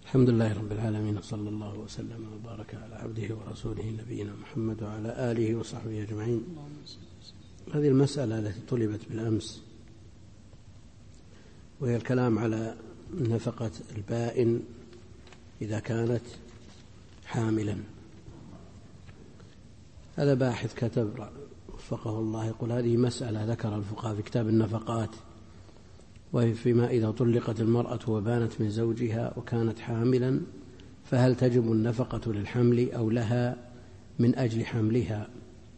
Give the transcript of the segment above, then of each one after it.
الحمد لله رب العالمين، صلى الله وسلم وبارك على عبده ورسوله نبينا محمد وعلى آله وصحبه أجمعين. هذه المسألة التي طلبت بالأمس، وهي الكلام على نفقة البائن إذا كانت حاملا. هذا باحث كتب وفقه الله يقول: هذه مسألة ذكر الفقهاء في كتاب النفقات، وهي فيما إذا طلقت المرأة وبانت من زوجها وكانت حاملا، فهل تجب النفقة للحمل أو لها من أجل حملها؟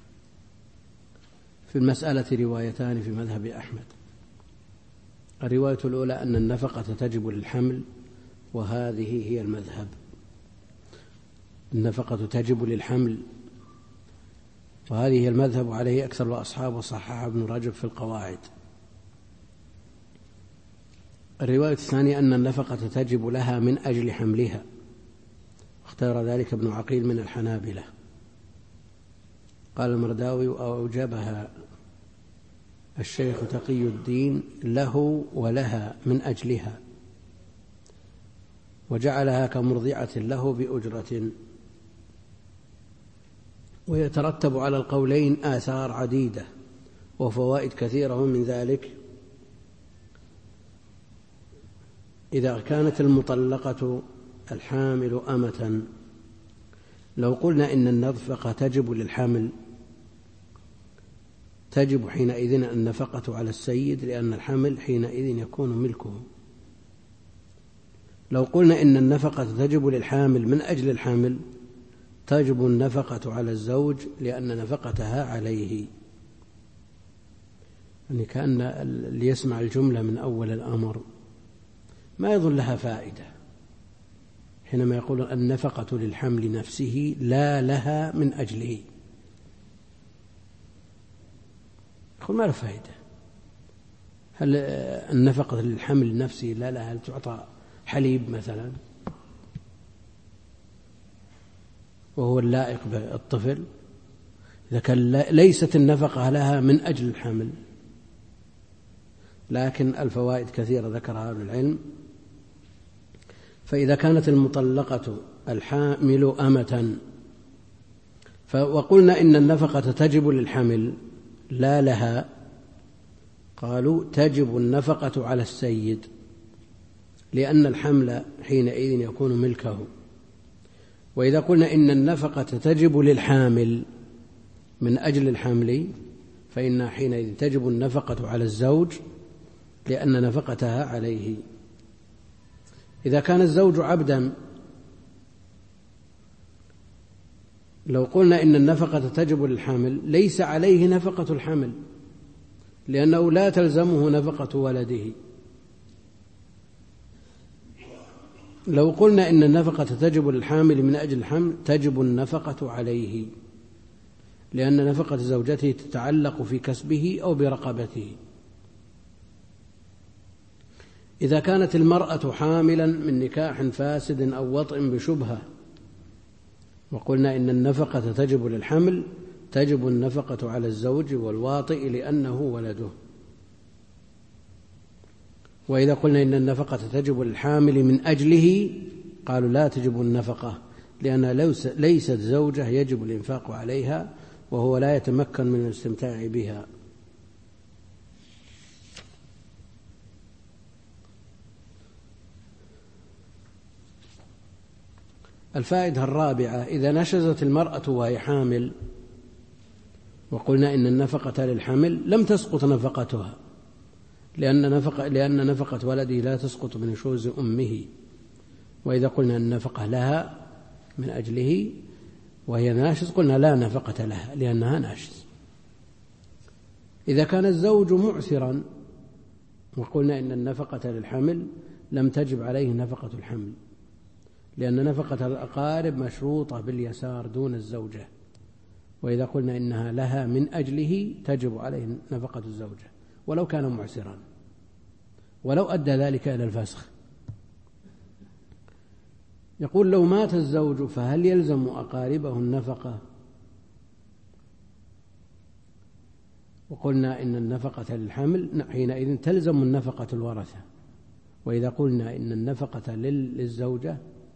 في المسألة روايتان في مذهب أحمد. الرواية الأولى أن النفقة تجب للحمل، وهذه هي المذهب. النفقة تجب للحمل، وهذه هي المذهب، وعليه أكثر الأصحاب، وصححه ابن رجب في القواعد. الرواية الثانية أن النفقة تجب لها من أجل حملها، اختار ذلك ابن عقيل من الحنابلة. قال المرداوي: أوجبها الشيخ تقي الدين له ولها من أجلها، وجعلها كمرضعة له بأجرة. ويترتب على القولين آثار عديدة وفوائد كثيرة، ومن ذلك: إذا كانت المطلقة الحامل أمة، لو قلنا إن النفقة تجب للحمل، تجب حينئذ النفقة على السيد، لأن الحمل حينئذ يكون ملكه. لو قلنا إن النفقة تجب للحامل من أجل الحمل، تجب النفقة على الزوج، لأن نفقتها عليه. يعني كأن اللي يسمع الجملة من أول الأمر ما يظن لها فائدة حينما يقول النفقة للحمل نفسه لا لها من أجله، يقول ما له فائدة. هل النفقة للحمل نفسه لا لها؟ هل تعطى حليب مثلا وهو اللائق بالطفل؟ إذا كان ليست النفقة لها من أجل الحمل. لكن الفوائد كثيرة ذكرها أهل العلم. فإذا كانت المطلقة الحامل أمة، وقلنا إن النفقة تجب للحمل لا لها، قالوا تجب النفقة على السيد، لأن الحمل حينئذ يكون ملكه. وإذا قلنا إن النفقة تجب للحامل من أجل الحمل، فإن حينئذ تجب النفقة على الزوج، لأن نفقتها عليه. إذا كان الزوج عبدا، لو قلنا إن النفقة تجب للحامل، ليس عليه نفقة الحمل، لأنه لا تلزمه نفقة ولده. لو قلنا إن النفقة تجب للحامل من أجل الحمل، تجب النفقة عليه، لأن نفقة زوجته تتعلق في كسبه أو برقبته. إذا كانت المرأة حاملا من نكاح فاسد أو وطء بشبهة، وقلنا إن النفقة تجب للحمل، تجب النفقة على الزوج والواطئ لأنه ولده. وإذا قلنا إن النفقة تجب للحامل من أجله، قالوا لا تجب النفقة، لأنها ليست زوجة يجب الإنفاق عليها، وهو لا يتمكن من الاستمتاع بها. الفائدة الرابعة: إذا نشزت المرأة وهي حامل، وقلنا إن النفقة للحمل، لم تسقط نفقتها، لأن نفقة ولده لا تسقط من نشوز أمه. وإذا قلنا النفقة لها من أجله وهي ناشز، قلنا لا نفقة لها لأنها ناشز. إذا كان الزوج معسرا، وقلنا إن النفقة للحمل، لم تجب عليه نفقة الحمل، لأن نفقة الأقارب مشروطة باليسار دون الزوجة. وإذا قلنا إنها لها من أجله، تجب عليه نفقة الزوجة ولو كان معسرا، ولو أدى ذلك إلى الفسخ. يقول: لو مات الزوج فهل يلزم أقاربه النفقة؟ وقلنا إن النفقة للحمل حينئذ تلزم النفقة الورثة. وإذا قلنا إن النفقة للزوجة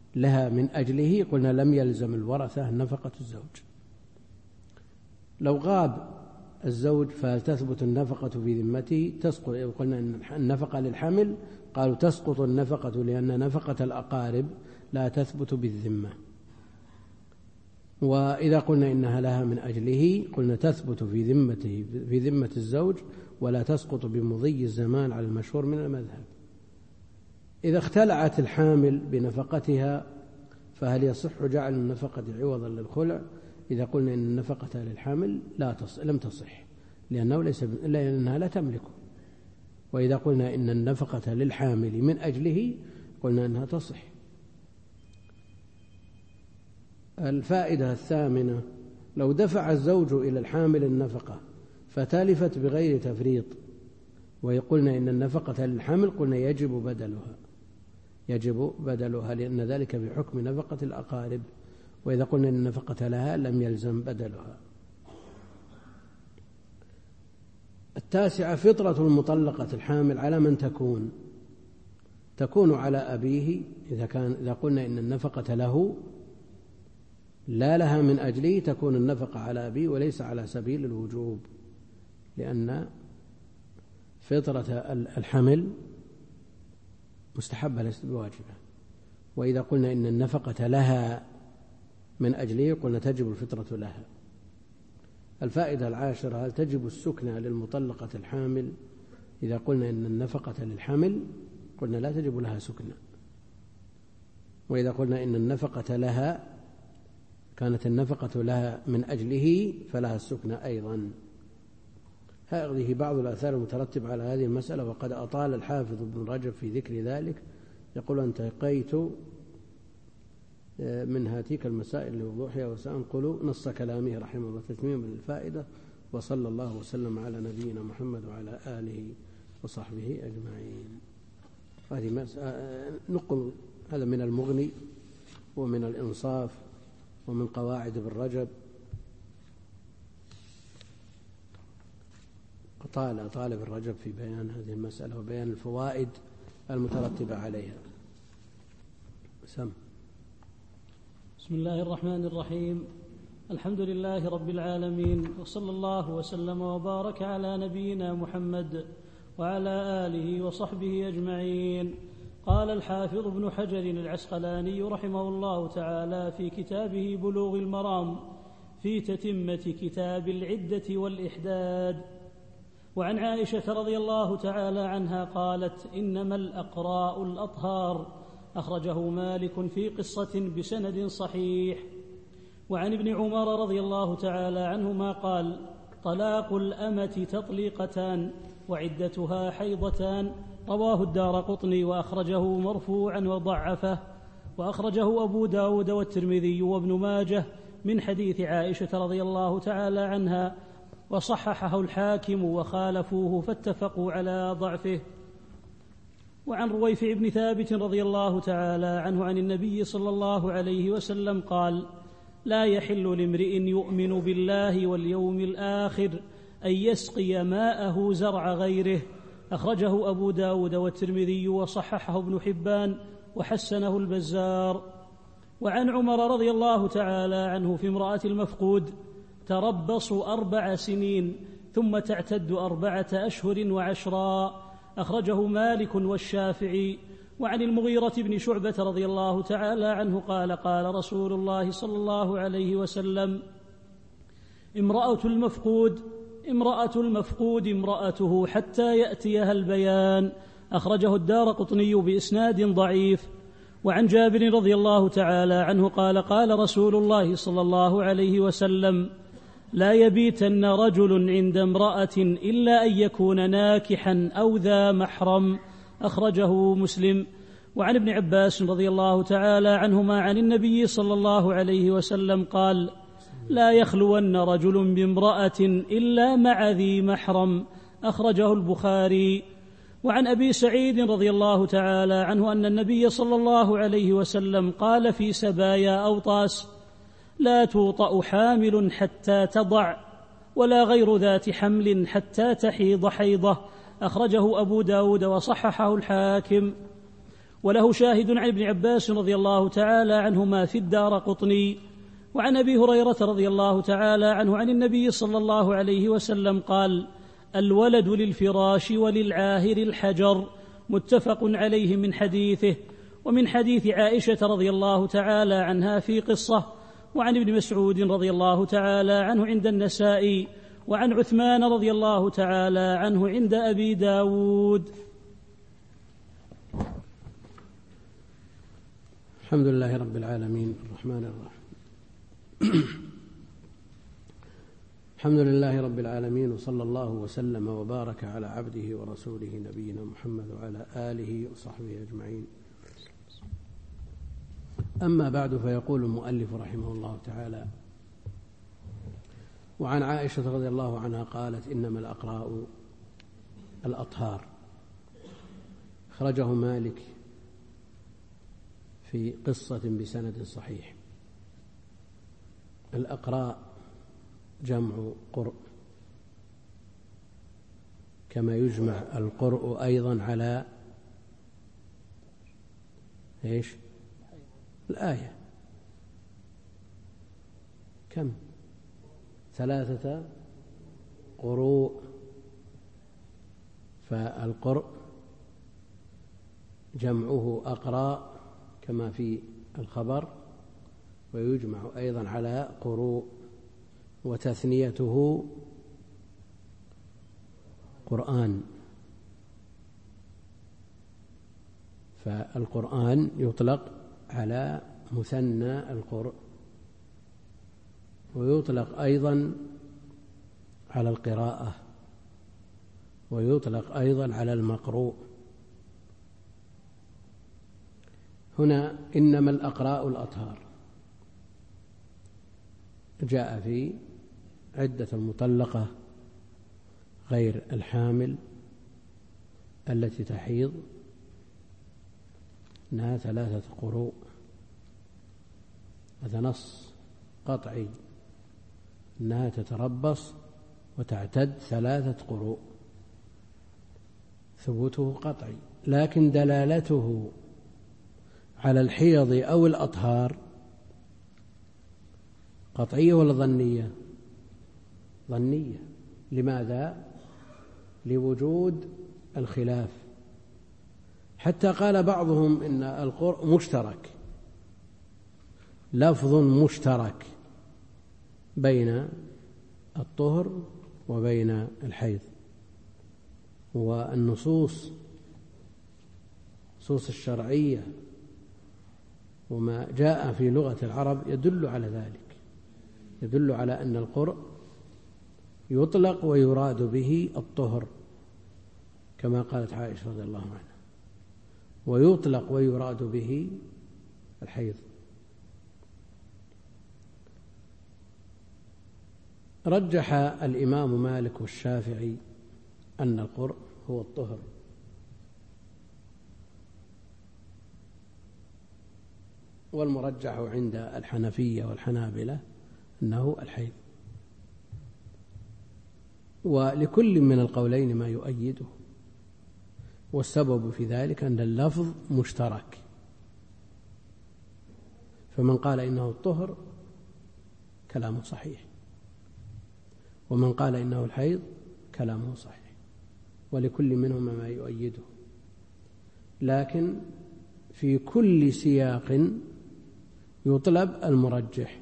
لها من أجله قلنا لم يلزم الورثة نفقة الزوج. لو غاب الزوج فهل تثبت النفقة في ذمته؟ تسقط. قلنا أن النفقة للحمل قالوا تسقط النفقة لأن نفقة الأقارب لا تثبت بالذمة. وإذا قلنا إنها لها من أجله قلنا تثبت في ذمة الزوج ولا تسقط بمضي الزمان على المشهور من المذهب. إذا اختلعت الحامل بنفقتها فهل يصح جعل النفقة عوضا للخلع؟ إذا قلنا إن النفقة للحامل لم تصح لأنها لا تملكه. وإذا قلنا إن النفقة للحامل من أجله قلنا أنها تصح. الفائدة الثامنة: لو دفع الزوج إلى الحامل النفقة فتلفت بغير تفريط ويقولنا إن النفقة للحامل قلنا يجب بدلها لأن ذلك بحكم نفقة الأقارب. وإذا قلنا إن النفقة لها لم يلزم بدلها. التاسعة: فطرة المطلقة الحامل على من تكون على أبيه. إذا قلنا إن النفقة له لا لها من أجله تكون النفقة على أبيه وليس على سبيل الوجوب، لأن فطرة الحمل مستحبة ليست بواجبة. وإذا قلنا إن النفقة لها من أجله قلنا تجب الفطرة لها. الفائدة العاشرة: هل تجب السكنى للمطلقة الحامل؟ إذا قلنا إن النفقة للحمل قلنا لا تجب لها سكنى. وإذا قلنا إن النفقة لها كانت النفقة لها من أجله فلها السكنى أيضا. هذه بعض الآثار المترتبة على هذه المسألة، وقد أطال الحافظ ابن رجب في ذكر ذلك. يقول: انتقيت من هاتيك المسائل لوضوحها وسأنقل نص كلامه رحمه الله تتميما للفائدة. وصلى الله وسلم على نبينا محمد وعلى آله وصحبه أجمعين. هذه نقل هذا من المغني ومن الإنصاف ومن قواعد ابن رجب. طال ابن رجب في بيان هذه المسألة وبيان الفوائد المترتبة عليها. بسم الله الرحمن الرحيم. الحمد لله رب العالمين، وصلى الله وسلم وبارك على نبينا محمد وعلى آله وصحبه أجمعين. قال الحافظ ابن حجر العسقلاني رحمه الله تعالى في كتابه بلوغ المرام في تتمة كتاب العدة والإحداد: وعن عائشة رضي الله تعالى عنها قالت: إنما الأقراء الأطهار. أخرجه مالك في قصة بسند صحيح. وعن ابن عمر رضي الله تعالى عنهما قال: طلاق الأمة تطليقتان وعدتها حيضتان. رواه الدارقطني وأخرجه مرفوعا وضعفه، وأخرجه أبو داود والترمذي وابن ماجه من حديث عائشة رضي الله تعالى عنها، وصححه الحاكم وخالفوه فاتفقوا على ضعفه. وعن رويفع بن ثابت رضي الله تعالى عنه عن النبي صلى الله عليه وسلم قال: لا يحل لامرئ يؤمن بالله واليوم الآخر أن يسقي ماءه زرع غيره. أخرجه أبو داود والترمذي وصححه ابن حبان وحسنه البزار. وعن عمر رضي الله تعالى عنه في امرأة المفقود: تربصوا 4 سنين ثم تعتد 4 أشهر وعشرا. أخرجه مالك والشافعي. وعن المغيرة بن شعبة رضي الله تعالى عنه قال: قال رسول الله صلى الله عليه وسلم: امرأة المفقود امرأته حتى يأتيها البيان. أخرجه الدارقطني بإسناد ضعيف. وعن جابر رضي الله تعالى عنه قال: قال رسول الله صلى الله عليه وسلم: لا يبيتن رجل عند امرأة إلا أن يكون ناكحا أو ذا محرم. أخرجه مسلم. وعن ابن عباس رضي الله تعالى عنهما عن النبي صلى الله عليه وسلم قال: لا يخلون رجل بامرأة إلا مع ذي محرم. أخرجه البخاري. وعن أبي سعيد رضي الله تعالى عنه أن النبي صلى الله عليه وسلم قال في سبايا أوطاس: لا توطأ حامل حتى تضع، ولا غير ذات حمل حتى تحيض حيضة. أخرجه أبو داود وصححه الحاكم. وله شاهد عن ابن عباس رضي الله تعالى عنهما في الدارقطني. وعن أبي هريرة رضي الله تعالى عنه عن النبي صلى الله عليه وسلم قال: الولد للفراش وللعاهر الحجر، متفق عليه من حديثه. ومن حديث عائشة رضي الله تعالى عنها في قصة. وعن ابن مسعود رضي الله تعالى عنه عند النسائي. وعن عثمان رضي الله تعالى عنه عند أبي داود. الحمد لله رب العالمين الرحمن الرحيم. الحمد لله رب العالمين، وصلى الله وسلم وبارك على عبده ورسوله نبينا محمد وعلى آله وصحبه أجمعين. أما بعد، فيقول المؤلف رحمه الله تعالى: وعن عائشة رضي الله عنها قالت: إنما الأقراء الأطهار. أخرجه مالك في قصة بسند صحيح. الأقراء جمع قرء، كما يجمع القرء أيضا على إيش؟ الآية. كم؟ 3 قروء. فالقرء جمعه أقراء كما في الخبر، ويجمع أيضا على قروء، وتثنيته قرآن. فالقرآن يطلق على مثنى القرء، ويطلق أيضا على القراءة، ويطلق أيضا على المقروء. هنا إنما الأقراء الأطهار جاء في عدة المطلقة غير الحامل التي تحيض أنها 3 قروء. هذا نص قطعي أنها تتربص وتعتد 3 قروء، ثبوته قطعي. لكن دلالته على الحيض أو الأطهار قطعية ولا ظنية؟ ظنية. لماذا؟ لوجود الخلاف. حتى قال بعضهم إن القرء مشترك، لفظ مشترك بين الطهر وبين الحيض. والنصوص الشرعية وما جاء في لغة العرب يدل على ذلك، يدل على أن القرء يطلق ويراد به الطهر كما قالت عائشة رضي الله عنها، ويطلق ويراد به الحيض. رجح الإمام مالك والشافعي أن القرء هو الطهر، والمرجح عند الحنفية والحنابلة أنه الحيض. ولكل من القولين ما يؤيده، والسبب في ذلك أن اللفظ مشترك، فمن قال إنه الطهر كلامه صحيح، ومن قال إنه الحيض كلامه صحيح، ولكل منهما ما يؤيده. لكن في كل سياق يطلب المرجح.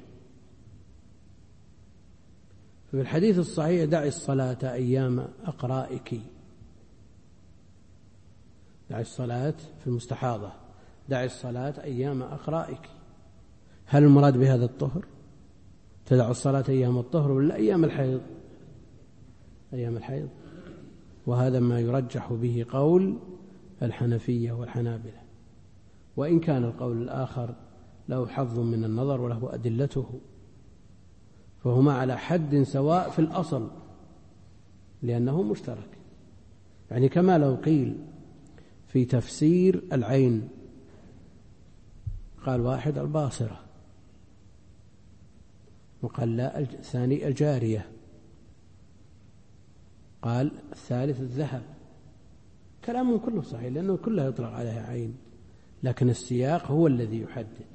في الحديث الصحيح: دعي الصلاة أيام أقرائك. دعي الصلاة في المستحاضة، دعي الصلاة أيام أقرائك. هل المراد بهذا الطهر؟ تدع الصلاة أيام الطهر ولا أيام الحيض؟ أيام الحيض. وهذا ما يرجح به قول الحنفية والحنابلة، وإن كان القول الآخر له حظ من النظر وله أدلته، فهما على حد سواء في الأصل لأنه مشترك. يعني كما لو قيل في تفسير العين، قال واحد الباصرة، وقال لا الثاني الجارية، قال الثالث الذهب. كلامهم كله صحيح لأنه كله يطلق عليها عين، لكن السياق هو الذي يحدد.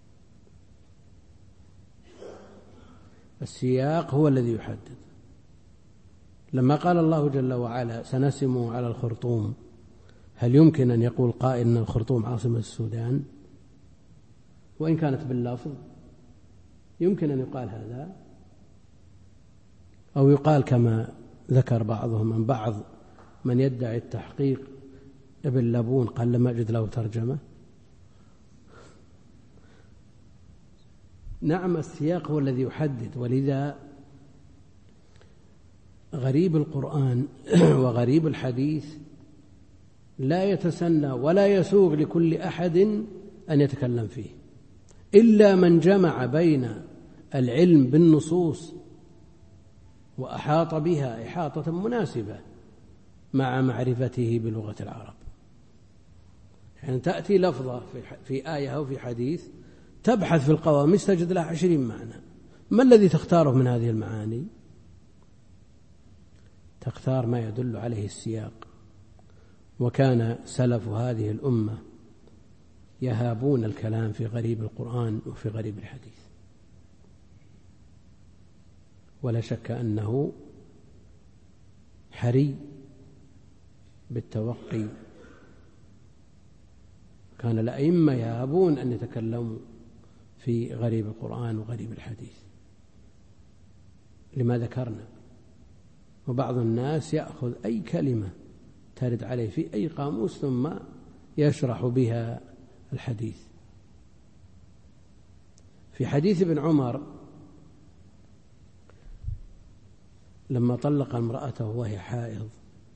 السياق هو الذي يحدد. لما قال الله جل وعلا سنسمه على الخرطوم، هل يمكن أن يقول قائل أن الخرطوم عاصمة السودان؟ وإن كانت باللفظ يمكن أن يقال هذا، أو يقال كما ذكر بعضهم من بعض من يدعي التحقيق ابن لبون قال لم أجد له ترجمة. نعم، السياق هو الذي يحدد. ولذا غريب القرآن وغريب الحديث لا يتسنى ولا يسوغ لكل أحد أن يتكلم فيه إلا من جمع بين العلم بالنصوص وأحاط بها إحاطة مناسبة مع معرفته بلغة العرب. يعني تأتي لفظة في آية أو في حديث تبحث في القواميس تجد لها 20 معنى. ما الذي تختاره من هذه المعاني؟ تختار ما يدل عليه السياق. وكان سلف هذه الأمة يهابون الكلام في غريب القرآن وفي غريب الحديث، ولا شك أنه حري بالتوقي. كان الأئمة يهابون أن يتكلموا في غريب القرآن وغريب الحديث لما ذكرنا. وبعض الناس يأخذ أي كلمة ترد عليه في أي قاموس ثم يشرح بها الحديث. في حديث ابن عمر لما طلق امرأته وهي حائض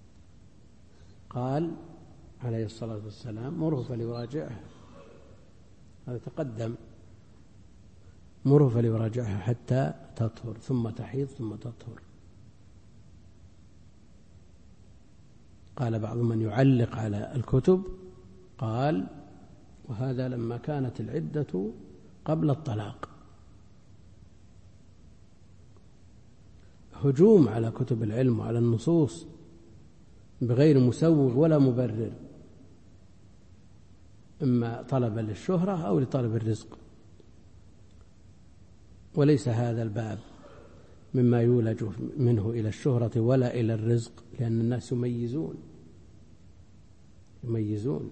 قال عليه الصلاة والسلام مره فليراجعها، هذا تقدم، مره فليراجعها حتى تطهر ثم تحيض ثم تطهر. قال بعض من يعلق على الكتب قال وهذا لما كانت العدة قبل الطلاق. هجوم على كتب العلم وعلى النصوص بغير مسوغ ولا مبرر، إما طلبا للشهرة أو لطلب الرزق. وليس هذا الباب مما يولج منه إلى الشهرة ولا إلى الرزق، لأن الناس يميزون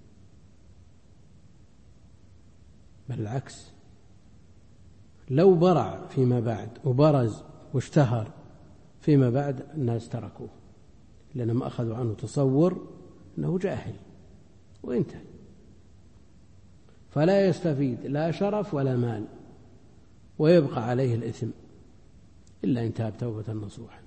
بل العكس. لو برع فيما بعد وبرز واشتهر فيما بعد الناس تركوه، لأنهم أخذوا عنه تصور أنه جاهل وانتهى، فلا يستفيد لا شرف ولا مال، ويبقى عليه الإثم إلا إن تاب توبة نصوحا.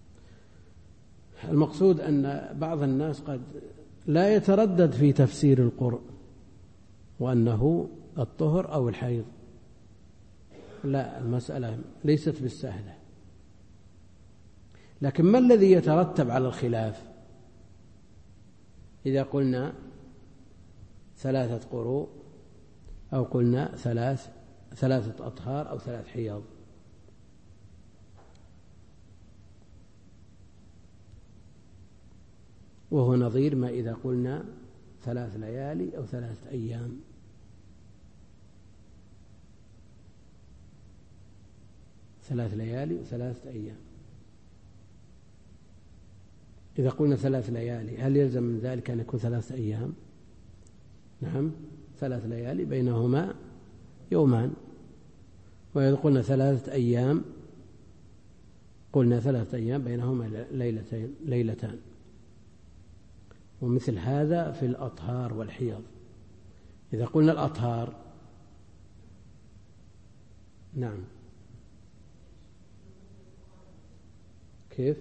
المقصود أن بعض الناس قد لا يتردد في تفسير القرء وأنه الطهر أو الحيض، لا، المسألة ليست بالسهلة. لكن ما الذي يترتب على الخلاف؟ إذا قلنا 3 قروء أو قلنا 3 أطهار أو 3 حيض، وهو نظير ما إذا قلنا 3 ليالي أو 3 أيام. 3 ليالي و3 أيام. إذا قلنا 3 ليالي هل يلزم من ذلك أن يكون 3 أيام؟ نعم، 3 ليالي بينهما يومان. وإذا قلنا 3 أيام قلنا 3 أيام بينهما ليلتان. ومثل هذا في الأطهار والحيض. إذا قلنا الأطهار، نعم، كيف؟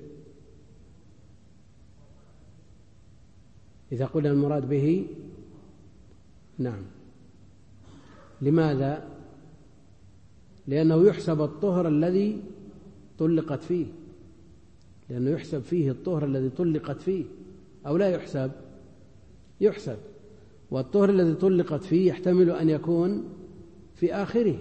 إذا قلنا المراد به، نعم، لماذا؟ لأنه يحسب الطهر الذي طلقت فيه، لأنه يحسب فيه الطهر الذي طلقت فيه، أو لا يحسب؟ يحسب. والطهر الذي طلقت فيه يحتمل أن يكون في آخره،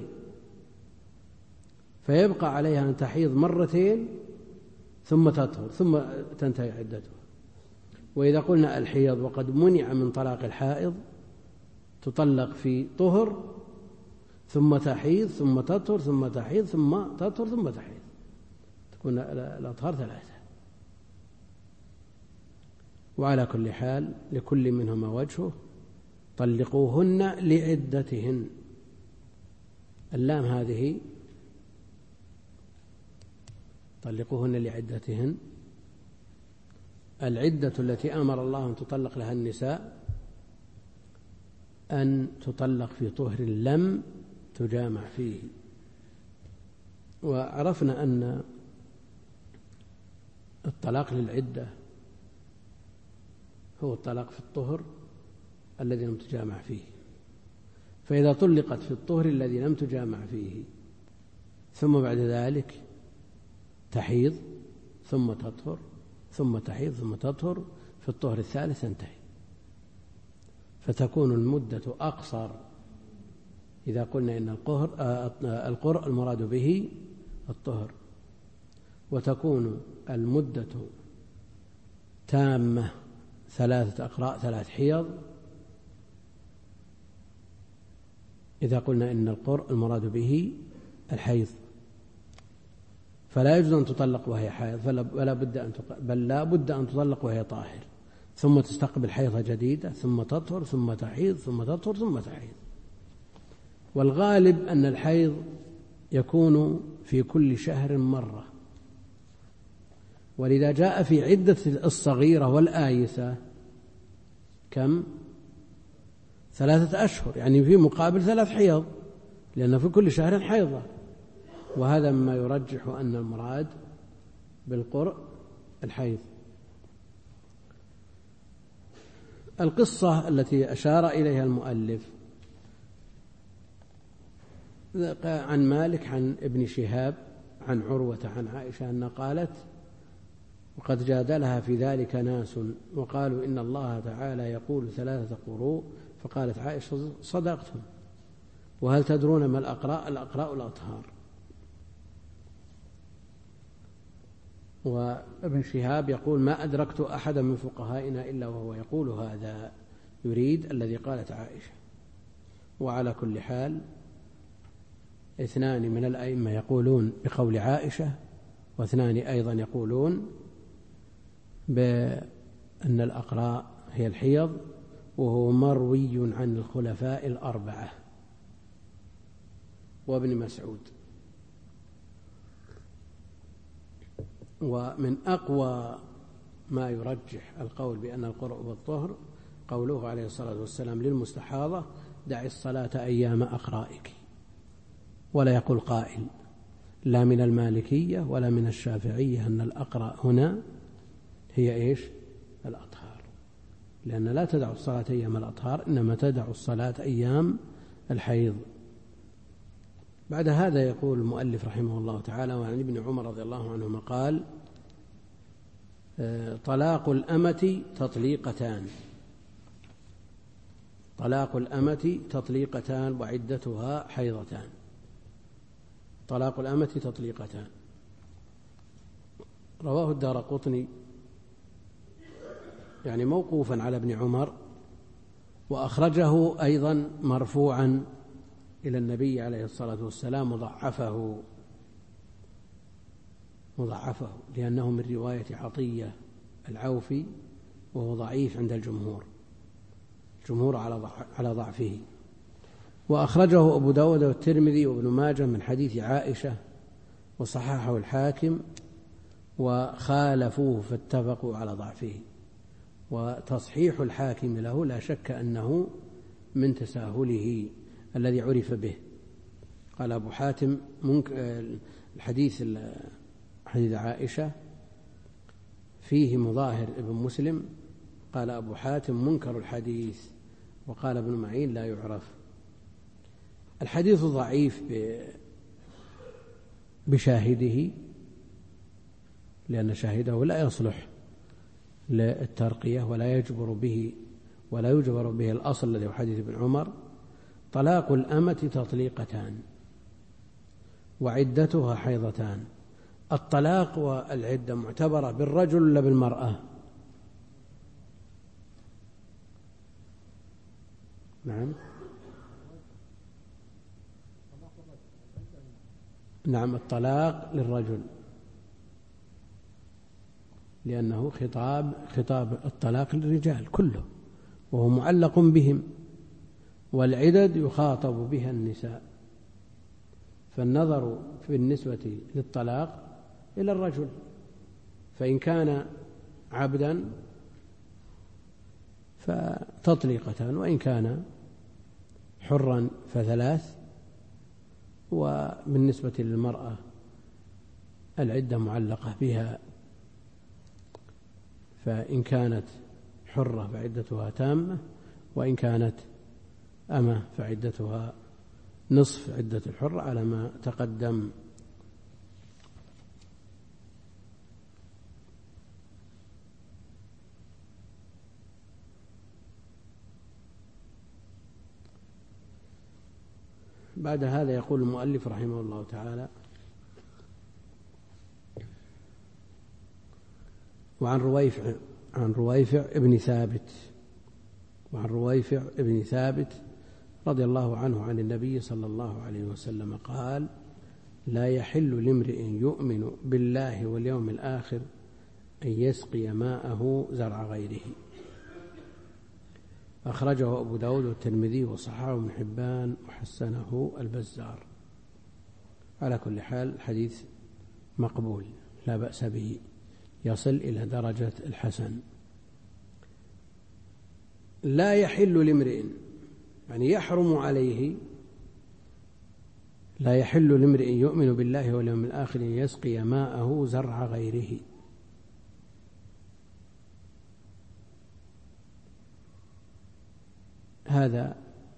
فيبقى عليها أن تحيض 2 مرات ثم تطهر ثم تنتهي عدتها. وإذا قلنا الحيض وقد منع من طلاق الحائض تطلق في طهر ثم تحيض ثم تطهر ثم تحيض ثم تطهر ثم تحيض، تكون الأطهار 3. وعلى كل حال لكل منهما وجهه. طلقوهن لعدتهن، اللام هذه طلقوهن لعدتهن، العدة التي أمر الله أن تطلق لها النساء أن تطلق في طهر لم تجامع فيه. وعرفنا أن الطلاق للعدة هو الطلاق في الطهر الذي لم تجامع فيه، فإذا طلقت في الطهر الذي لم تجامع فيه ثم بعد ذلك تحيض ثم تطهر ثم تحيض ثم تطهر في الطهر الثالث تنتهي، فتكون المدة أقصر. إذا قلنا إن القرء المراد به الطهر، وتكون المدة تامة 3 أقراء 3 حيض إذا قلنا إن القرء المراد به الحيض، فلا يجوز أن تطلق وهي حائض، بل لا بد أن تطلق وهي طاهر، ثم تستقبل حيضة جديدة ثم تطهر ثم تحيض ثم تطهر ثم تحيض. والغالب أن الحيض يكون في كل شهر مرة، ولذا جاء في عدة الصغيرة والآيسة كم؟ 3 أشهر، يعني في مقابل 3 حيض، لأن في كل شهر حيضة. وهذا مما يرجح أن المراد بالقرء الحيض. القصة التي أشار إليها المؤلف عن مالك عن ابن شهاب عن عروة عن عائشة أن قالت: وقد جادلها في ذلك ناس وقالوا إن الله تعالى يقول 3 قروء، فقالت عائشة: صدقتم، وهل تدرون ما الأقراء؟ الأقراء الأطهار. وابن شهاب يقول: ما أدركت أحدا من فقهائنا إلا وهو يقول هذا، يريد الذي قالت عائشة. وعلى كل حال 2 من الأئمة يقولون بقول عائشة، و2 أيضا يقولون بأن الأقراء هي الحيض، وهو مروي عن الخلفاء 4 وابن مسعود. ومن أقوى ما يرجح القول بأن القرء والطهر قوله عليه الصلاة والسلام للمستحاضة: دعي الصلاة أيام أقرائك. ولا يقول قائل لا من المالكية ولا من الشافعية أن الأقرأ هنا هي إيش؟ الأطهار، لأن لا تدع الصلاة أيام الأطهار، إنما تدع الصلاة أيام الحيض. بعد هذا يقول المؤلف رحمه الله تعالى: وعن ابن عمر رضي الله عنهما قال: طلاق الأمة تطليقتان، طلاق الأمة تطليقتان وعدتها حيضتان. طلاق الأمة تطليقتان. رواه الدارقطني يعني موقوفا على ابن عمر، وأخرجه أيضا مرفوعا إلى النبي عليه الصلاة والسلام، مضعفه لأنه من رواية عطية العوفي، وهو ضعيف عند الجمهور على ضعفه. وأخرجه أبو داود والترمذي وابن ماجه من حديث عائشة، وصححه الحاكم، وخالفوه فاتفقوا على ضعفه. وتصحيح الحاكم له لا شك أنه من تساهله الذي عرف به. قال أبو حاتم الحديث حديث عائشة فيه مظاهر ابن مسلم، قال أبو حاتم منكر الحديث، وقال ابن معين لا يعرف. الحديث ضعيف بشاهده، لأن شاهده لا يصلح للترقية ولا يجبر به الأصل الذي هو حديث ابن عمر. طلاق الأمة تطليقتان وعدتها حيضتان. الطلاق والعدة معتبرة بالرجل ولا بالمرأة؟ نعم، نعم الطلاق للرجل، لأنه خطاب الطلاق للرجال كله، وهو معلق بهم، والعدد يخاطب بها النساء، فالنظر بالنسبة للطلاق إلى الرجل، فإن كان عبدا فتطليقتان، وإن كان حرا فثلاث. وبالنسبة للمرأة العدة معلقة بها، فإن كانت حرة فعدتها تامة، وإن كانت أمة فعدتها نصف عدة الحرة على ما تقدم. بعد هذا يقول المؤلف رحمه الله تعالى: وعن رويفع ابن ثابت رضي الله عنه عن النبي صلى الله عليه وسلم قال: لا يحل لامرئ يؤمن بالله واليوم الآخر أن يسقي ماءه زرع غيره. أخرجه أبو داود والترمذي وصححه ابن حبان وحسنه البزار. على كل حال الحديث مقبول لا بأس به، يصل إلى درجة الحسن. لا يحل لامرئ يعني يحرم عليه، لا يحل لامرئ يؤمن بالله واليوم الآخر أن يسقي ماءه زرع غيره. هذا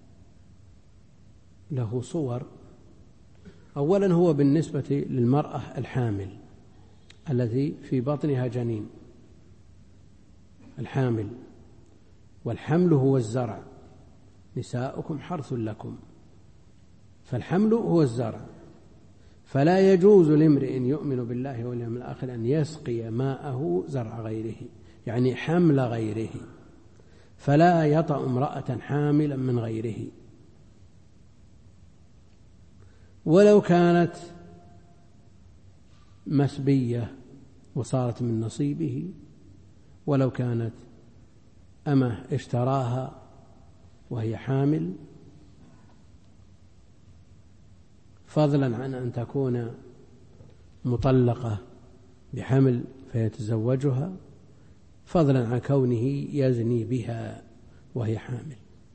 له صور. أولا هو بالنسبة للمرأة الحامل التي في بطنها جنين، الحامل، والحمل هو الزرع، نساؤكم حرث لكم، فالحمل هو الزرع، فلا يجوز لامرئ يؤمن بالله واليوم الآخر أن يسقي ماءه زرع غيره، يعني حمل غيره، فلا يطأ امرأة حاملا من غيره ولو كانت مسبية وصارت من نصيبه، ولو كانت أمه اشتراها وهي حامل، فضلا عن أن تكون مطلقة بحمل فيتزوجها، فضلا عن كونه يزني بها وهي حامل،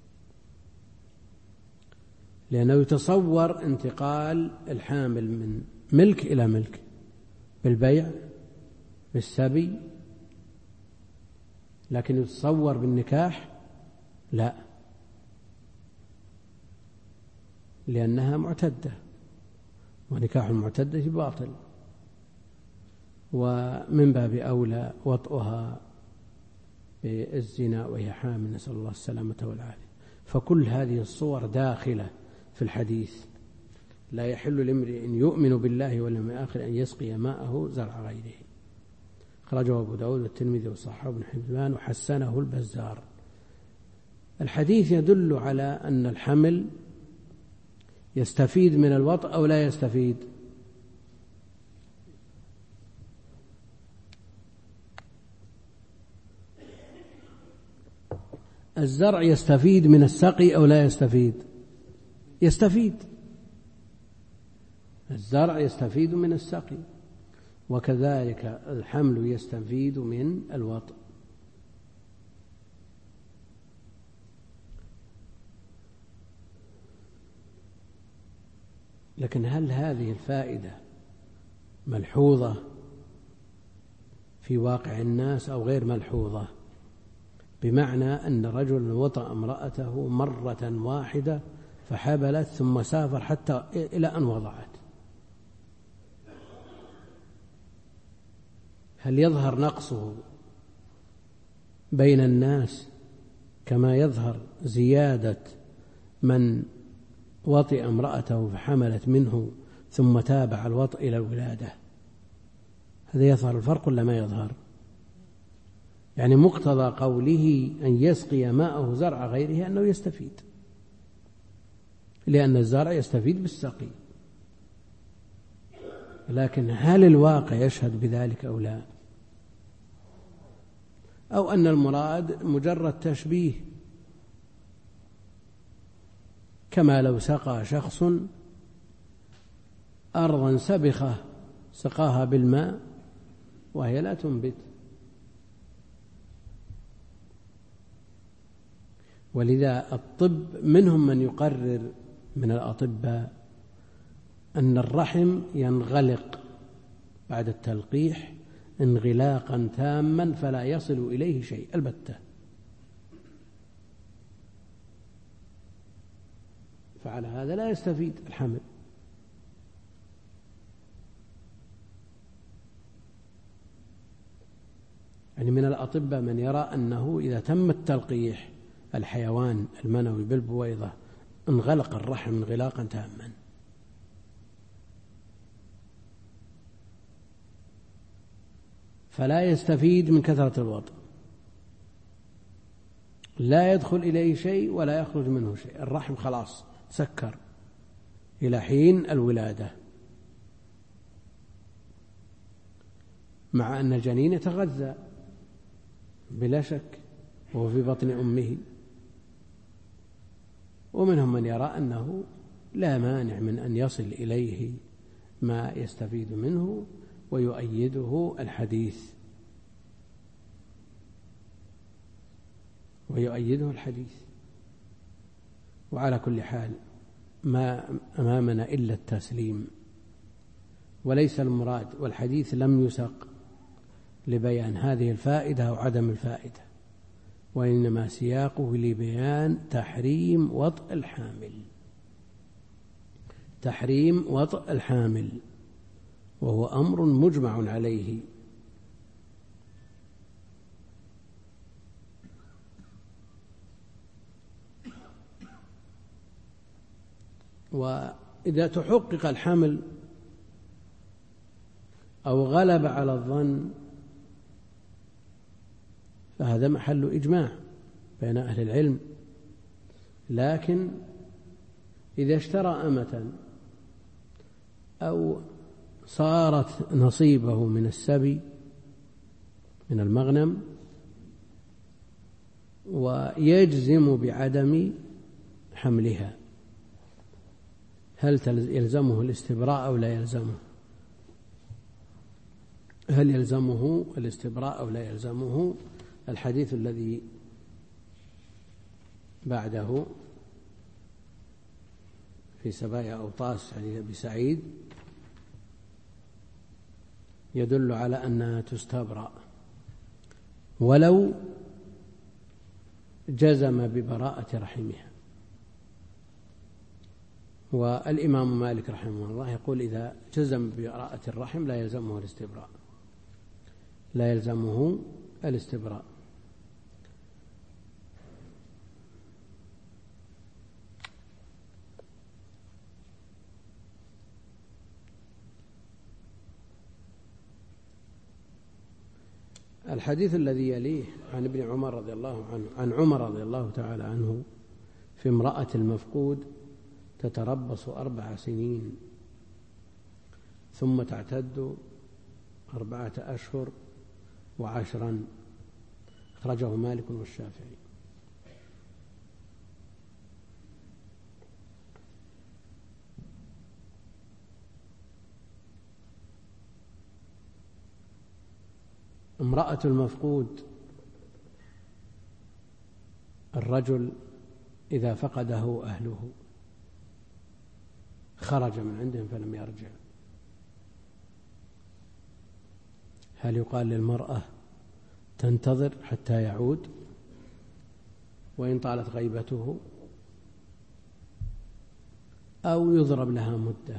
لأنه يتصور انتقال الحامل من ملك إلى ملك بالبيع بالسبي، لكن يتصور بالنكاح لا، لأنها معتدة، ونكاح المعتدة باطل، ومن باب أولى وطئها بالزنا وهي حامل، نسأل الله السلامة والعافية. فكل هذه الصور داخلة في الحديث: لا يحل لامرئ يؤمن بالله واليوم الآخر أن يسقي ماءه زرع غيره. أخرجه أبو داود والترمذي وصححه ابن حبان وحسنه البزار. الحديث يدل على أن الحمل يستفيد من الوطء أو لا يستفيد؟ الزرع يستفيد من السقي أو لا يستفيد؟ يستفيد. الزرع يستفيد من السقي، وكذلك الحمل يستفيد من الوطء. لكن هل هذه الفائدة ملحوظة في واقع الناس أو غير ملحوظة؟ بمعنى أن رجل وطأ امرأته مرة واحدة فحبلت ثم سافر حتى إلى أن وضعت، هل يظهر نقصه بين الناس كما يظهر زيادة من وطئ امرأته فحملت منه ثم تابع الوطء إلى الولادة؟ هذا يظهر الفرق ولا ما يظهر؟ يعني مقتضى قوله أن يسقي ماءه زرع غيره أنه يستفيد، لأن الزرع يستفيد بالسقي. لكن هل الواقع يشهد بذلك أو لا؟ أو أن المراد مجرد تشبيه، كما لو سقى شخص أرضا سبخة سقاها بالماء وهي لا تنبت. ولذا الطب منهم من يقرر من الأطباء أن الرحم ينغلق بعد التلقيح انغلاقا تاما فلا يصل إليه شيء البتة، فعلى هذا لا يستفيد الحمل. يعني من الأطباء من يرى أنه إذا تم التلقيح الحيوان المنوي بالبويضة انغلق الرحم انغلاقا تاما. فلا يستفيد من كثرة الوضع، لا يدخل إليه شيء ولا يخرج منه شيء، الرحم خلاص سكر إلى حين الولادة، مع أن الجنين يتغذى بلا شك وهو في بطن أمه. ومنهم من يرى أنه لا مانع من أن يصل إليه ما يستفيد منه ويؤيده الحديث. وعلى كل حال ما أمامنا إلا التسليم، وليس المراد، والحديث لم يسق لبيان هذه الفائدة أو عدم الفائدة، وإنما سياقه لبيان تحريم وطئ الحامل، وهو أمر مجمع عليه. وإذا تحقق الحمل أو غلب على الظن فهذا محل إجماع بين أهل العلم. لكن إذا اشترى أمة أو صارت نصيبه من السبي من المغنم ويجزم بعدم حملها، هل يلزمه الاستبراء أو لا يلزمه؟ هل يلزمه الاستبراء أو لا يلزمه؟ الحديث الذي بعده في سبايا أوطاس حديث أبي سعيد يدل على أنها تستبرأ ولو جزم ببراءة رحمها. والإمام مالك رحمه الله يقول إذا جزم ببراءة الرحم لا يلزمه الاستبراء. الحديث الذي يليه عن ابن عمر رضي الله عنه، عن عمر رضي الله تعالى عنه في امرأة المفقود تتربص 4 سنين ثم تعتد 4 أشهر و10، أخرجه مالك والشافعي. امرأة المفقود الرجل إذا فقده أهله خرج من عندهم فلم يرجع، هل يقال للمرأة تنتظر حتى يعود وإن طالت غيبته، أو يضرب لها مدة؟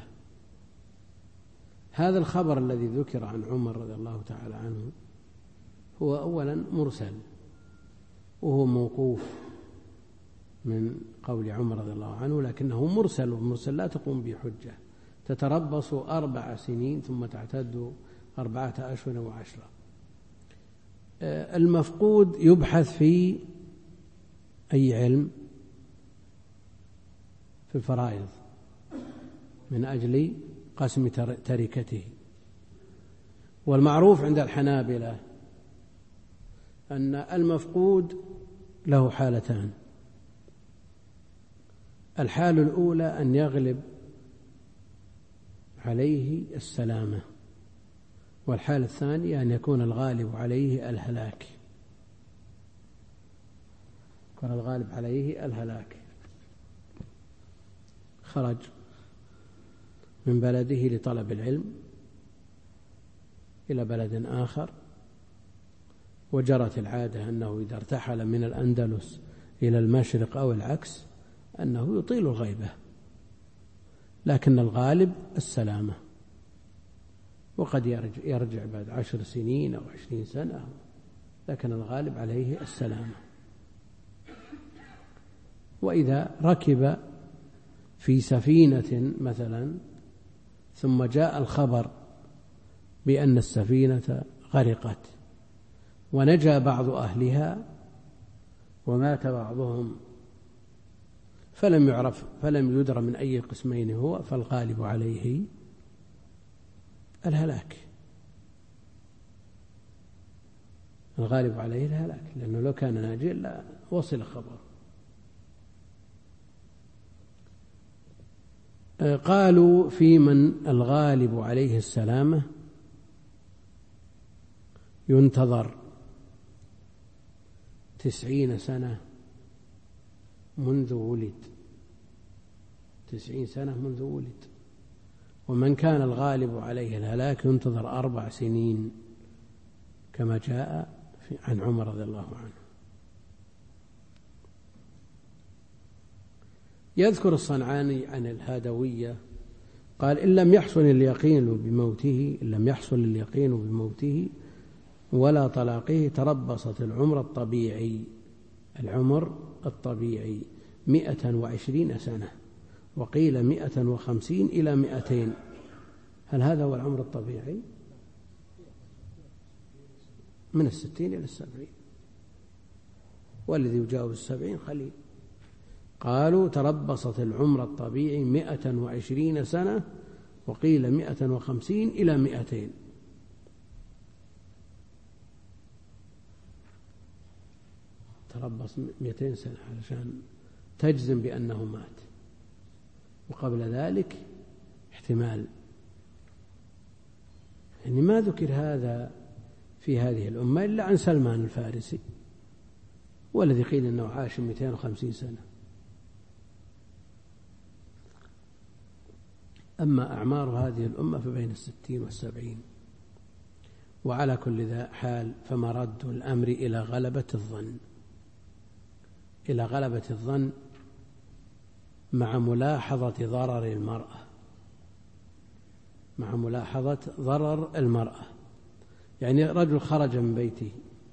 هذا الخبر الذي ذكر عن عمر رضي الله تعالى عنه هو أولا مرسل، وهو موقوف من قول عمر رضي الله عنه، لكنه مرسل، والمرسل لا تقوم به حجة. تتربص 4 سنين ثم تعتد 4 أشهر و10. المفقود يبحث في أي علم؟ في الفرائض من أجل قسم تركته، والمعروف عند الحنابلة أن المفقود له حالتان: الحال الأولى أن يغلب عليه السلامة، والحالة الثانية أن يكون الغالب عليه الهلاك. يكون الغالب عليه الهلاك. خرج من بلده لطلب العلم إلى بلد آخر، وجرت العادة أنه إذا ارتحل من الأندلس إلى المشرق أو العكس أنه يطيل الغيبة، لكن الغالب السلامة، وقد يرجع بعد 10 سنين أو 20 سنة، لكن الغالب عليه السلامة. وإذا ركب في سفينة مثلا ثم جاء الخبر بأن السفينة غرقت ونجا بعض أهلها ومات بعضهم فلم يدر من أي قسمين هو، فالغالب عليه الهلاك. الغالب عليه الهلاك، لأنه لو كان ناجيا لا وصل خبر. قالوا في من الغالب عليه السلامة ينتظر 90 سنة منذ ولد، 90 سنة منذ ولد. ومن كان الغالب عليه الهلاك ينتظر 4 سنين كما جاء عن عمر رضي الله عنه. يذكر الصنعاني عن الهادوية قال: إن لم يحصل اليقين بموته ولا طلاقه تربصت العمر الطبيعي 120 سنة، وقيل 150 إلى 200. هل هذا هو العمر الطبيعي؟ من 60 إلى 70، والذي يجاوز 70 قليل. قالوا تربصت العمر الطبيعي 120 سنة، وقيل 150 إلى 200. تربص 200 سنة علشان تجزم بأنه مات، وقبل ذلك احتمال. يعني ما ذكر هذا في هذه الأمة إلا عن سلمان الفارسي، والذي قيل أنه عاش 250 سنة. أما أعمار هذه الأمة فبين 60 و70. وعلى كل ذا حال فمرد الأمر إلى غلبة الظن مع ملاحظة ضرر المرأة. يعني رجل خرج من بيته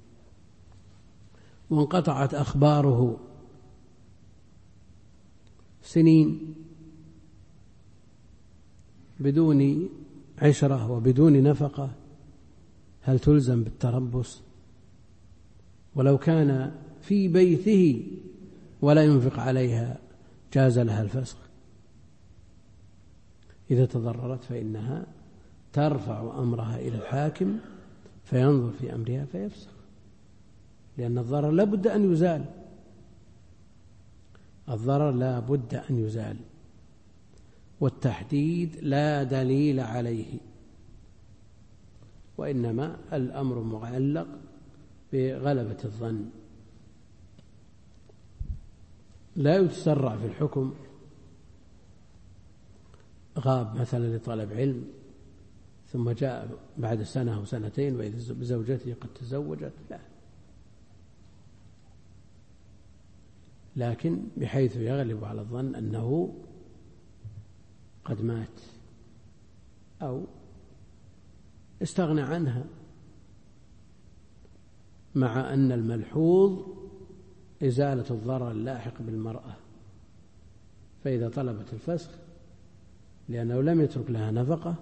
وانقطعت أخباره سنين بدون عشرة وبدون نفقة، هل تلزم بالتربص؟ ولو كان في بيته ولا ينفق عليها جاز لها الفسخ. إذا تضررت فإنها ترفع أمرها إلى الحاكم فينظر في أمرها فيفسخ، لأن الضرر لا بد أن يزال، والتحديد لا دليل عليه، وإنما الأمر معلق بغلبة الظن. لا يتسرع في الحكم. غاب مثلا لطلب علم ثم جاء بعد سنة أو سنتين وإذا بزوجته قد تزوجت، لا، لكن بحيث يغلب على الظن أنه قد مات أو استغنى عنها، مع أن الملحوظ إزالة الضرر اللاحق بالمرأة. فإذا طلبت الفسخ لأنه لم يترك لها نفقة،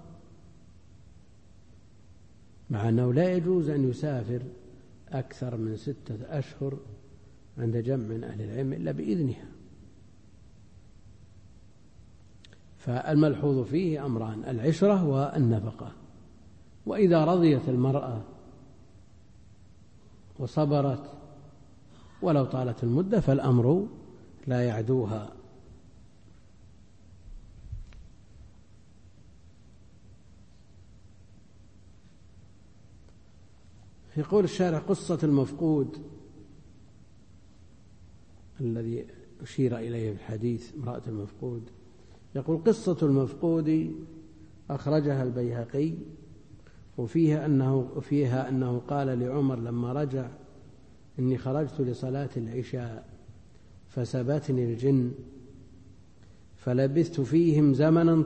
مع أنه لا يجوز أن يسافر أكثر من 6 أشهر عند جمع من أهل العلم إلا بإذنها. فالملحوظ فيه أمران: العشرة والنفقة. وإذا رضيت المرأة وصبرت ولو طالت المدة فالأمر لا يعدوها. يقول الشارح: قصة المفقود الذي أشير إليه في الحديث امرأة المفقود، يقول: قصة المفقود أخرجها البيهقي وفيها أنه قال لعمر لما رجع: إني خرجت لصلاة العشاء فسبتني الجن فلبثت فيهم زمنا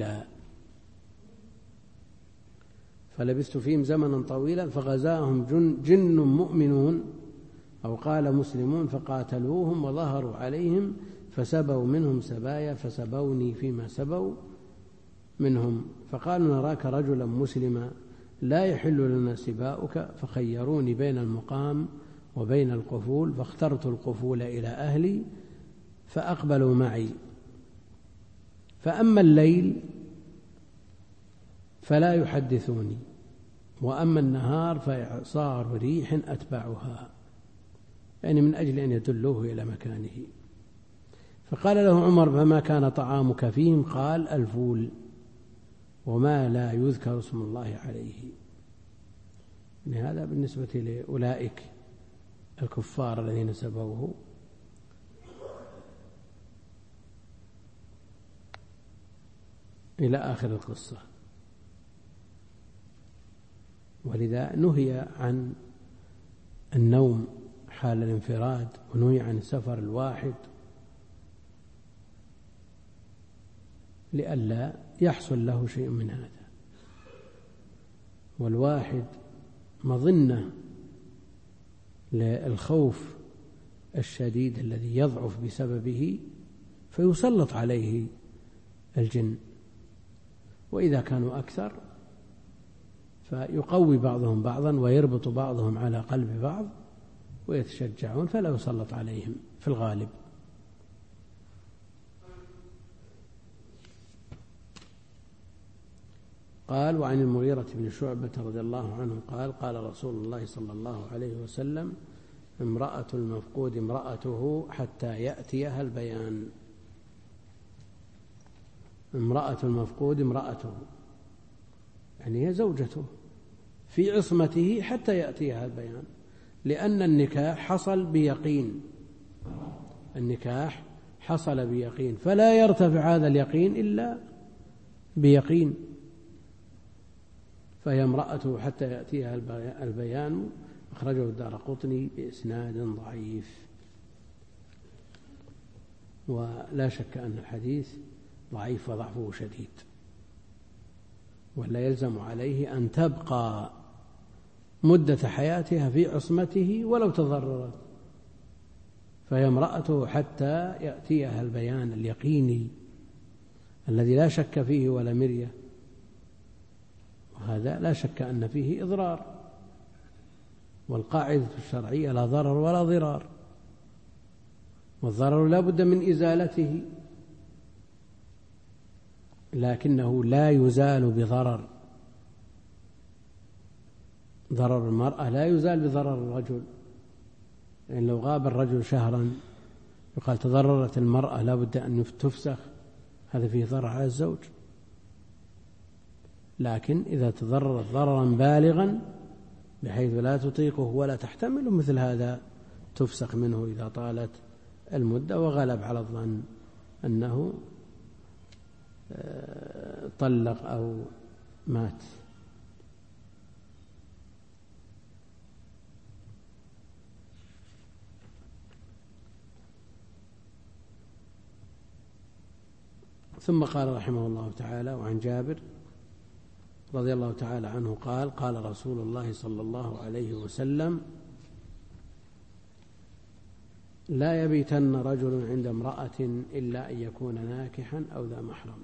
طويلا فغزاهم جن مؤمنون أو قال مسلمون فقاتلوهم وظهروا عليهم فسبوا منهم سبايا فسبوني فيما سبوا منهم، فقالوا: نراك رجلا مسلما لا يحل لنا سباؤك، فخيروني بين المقام وبين القفول، فاخترت القفول إلى أهلي فأقبلوا معي، فأما الليل فلا يحدثوني، وأما النهار فإعصار ريح أتبعها، يعني من أجل أن يدلوه إلى مكانه. فقال له عمر: فما كان طعامك فيهم؟ قال: الفول وما لا يذكر اسم الله عليه. هذا بالنسبة لأولئك الكفار الذين سبوه. إلى آخر القصة. ولذا نهي عن النوم حال الانفراد، ونهي عن السفر الواحد لئلا يحصل له شيء من هذا. والواحد مظنة للخوف الشديد الذي يضعف بسببه فيسلط عليه الجن، وإذا كانوا أكثر فيقوي بعضهم بعضا ويربط بعضهم على قلب بعض ويتشجعون فلا يسلط عليهم في الغالب. قال: وعن المغيرة بن شعبة رضي الله عنه قال: قال رسول الله صلى الله عليه وسلم: امرأة المفقود امرأته حتى يأتيها البيان. امرأة المفقود امرأته، يعني هي زوجته في عصمته حتى يأتيها البيان، لأن النكاح حصل بيقين، النكاح حصل بيقين، فلا يرتفع هذا اليقين إلا بيقين. فهي امرأته حتى يأتيها البيان. أخرجه الدارقطني بإسناد ضعيف. ولا شك أن الحديث ضعيف وضعفه شديد، ولا يلزم عليه أن تبقى مدة حياتها في عصمته ولو تضررت، فهي امرأته حتى يأتيها البيان اليقيني الذي لا شك فيه ولا مرية، وهذا لا شك أن فيه إضرار، والقاعدة الشرعية لا ضرر ولا ضرار، والضرر لا بد من إزالته، لكنه لا يزال بضرر. ضرر المرأة لا يزال بضرر الرجل، يعني لو غاب الرجل شهرا يقال تضررت المرأة لا بد أن تفسخ، هذا فيه ضرر على الزوج. لكن إذا تضررت ضررا بالغا بحيث لا تطيقه ولا تحتمل، مثل هذا تفسخ منه إذا طالت المدة وغلب على الظن أنه طلق أو مات. ثم قال رحمه الله تعالى: وعن جابر رضي الله تعالى عنه قال: قال رسول الله صلى الله عليه وسلم: لا يبيتن رجل عند امرأة إلا أن يكون ناكحا أو ذا محرم.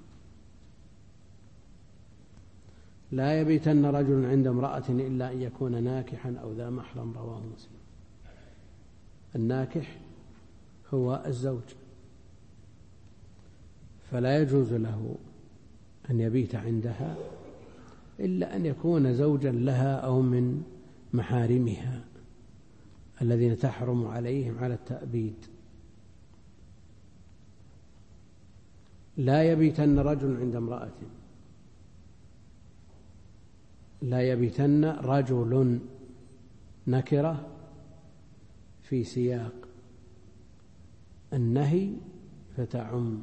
لا يبيتن رجل عند امرأة إلا أن يكون ناكحا أو ذا محرم. رواه مسلم. الناكح هو الزوج، فلا يجوز له أن يبيت عندها إلا أن يكون زوجا لها أو من محارمها الذين تحرم عليهم على التأبيد. لا يبيتن رجل عند امرأة، لا يبيتن رجل نكرة في سياق النهي فتعم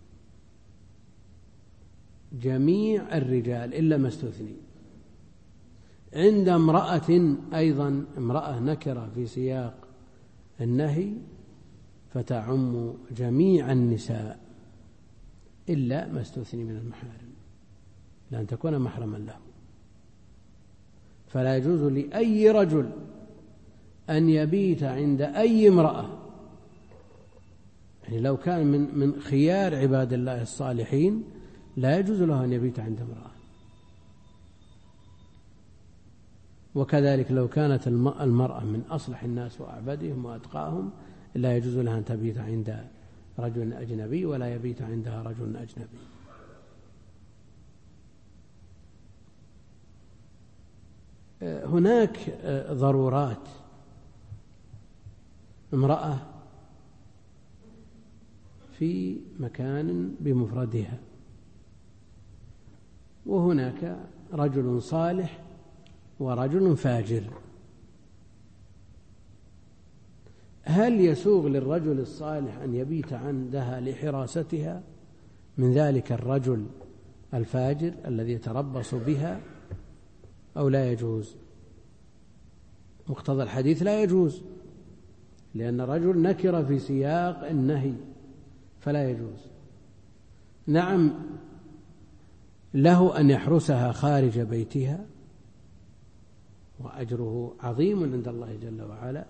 جميع الرجال إلا ما استثني. عند امرأة أيضا امرأة نكرة في سياق النهي فتعم جميع النساء إلا ما استثني من المحارم، لأن تكون محرما له. فلا يجوز لأي رجل أن يبيت عند أي امرأة، يعني لو كان من خيار عباد الله الصالحين لا يجوز له أن يبيت عند امرأة. وكذلك لو كانت المرأة من أصلح الناس وأعبدهم وأتقاهم لا يجوز لها أن تبيت عند رجل أجنبي ولا يبيت عندها رجل أجنبي. هناك ضرورات. امرأة في مكان بمفردها، وهناك رجل صالح ورجل فاجر. هل يسوغ للرجل الصالح أن يبيت عندها لحراستها من ذلك الرجل الفاجر الذي يتربص بها أو لا يجوز؟ مقتضى الحديث لا يجوز، لأن الرجل نكر في سياق النهي فلا يجوز. نعم له أن يحرسها خارج بيتها وأجره عظيم عند الله جل وعلا،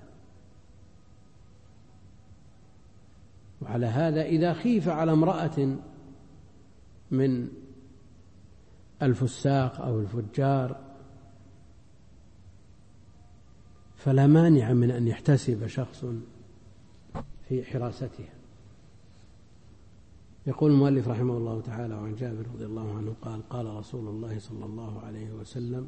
وعلى هذا إذا خيف على امرأة من الفساق أو الفجار فلا مانع من أن يحتسب شخص في حراستها. يقول المؤلف رحمه الله تعالى: وعن جابر رضي الله عنه قال: قال رسول الله صلى الله عليه وسلم: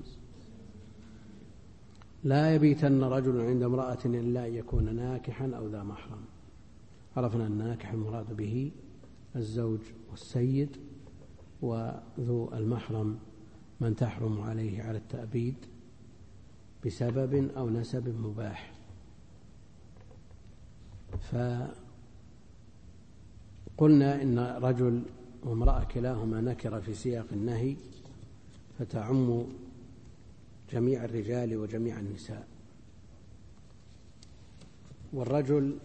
لا يبيتن رجل عند امرأة إلا أن يكون ناكحا أو ذا محرم. عرفنا الناكح المراد به الزوج والسيد، وذو المحرم من تحرم عليه على التأبيد بسبب أو نسب مباح. فقلنا إن رجل وامرأة كلاهما نكر في سياق النهي فتعم جميع الرجال وجميع النساء. والرجل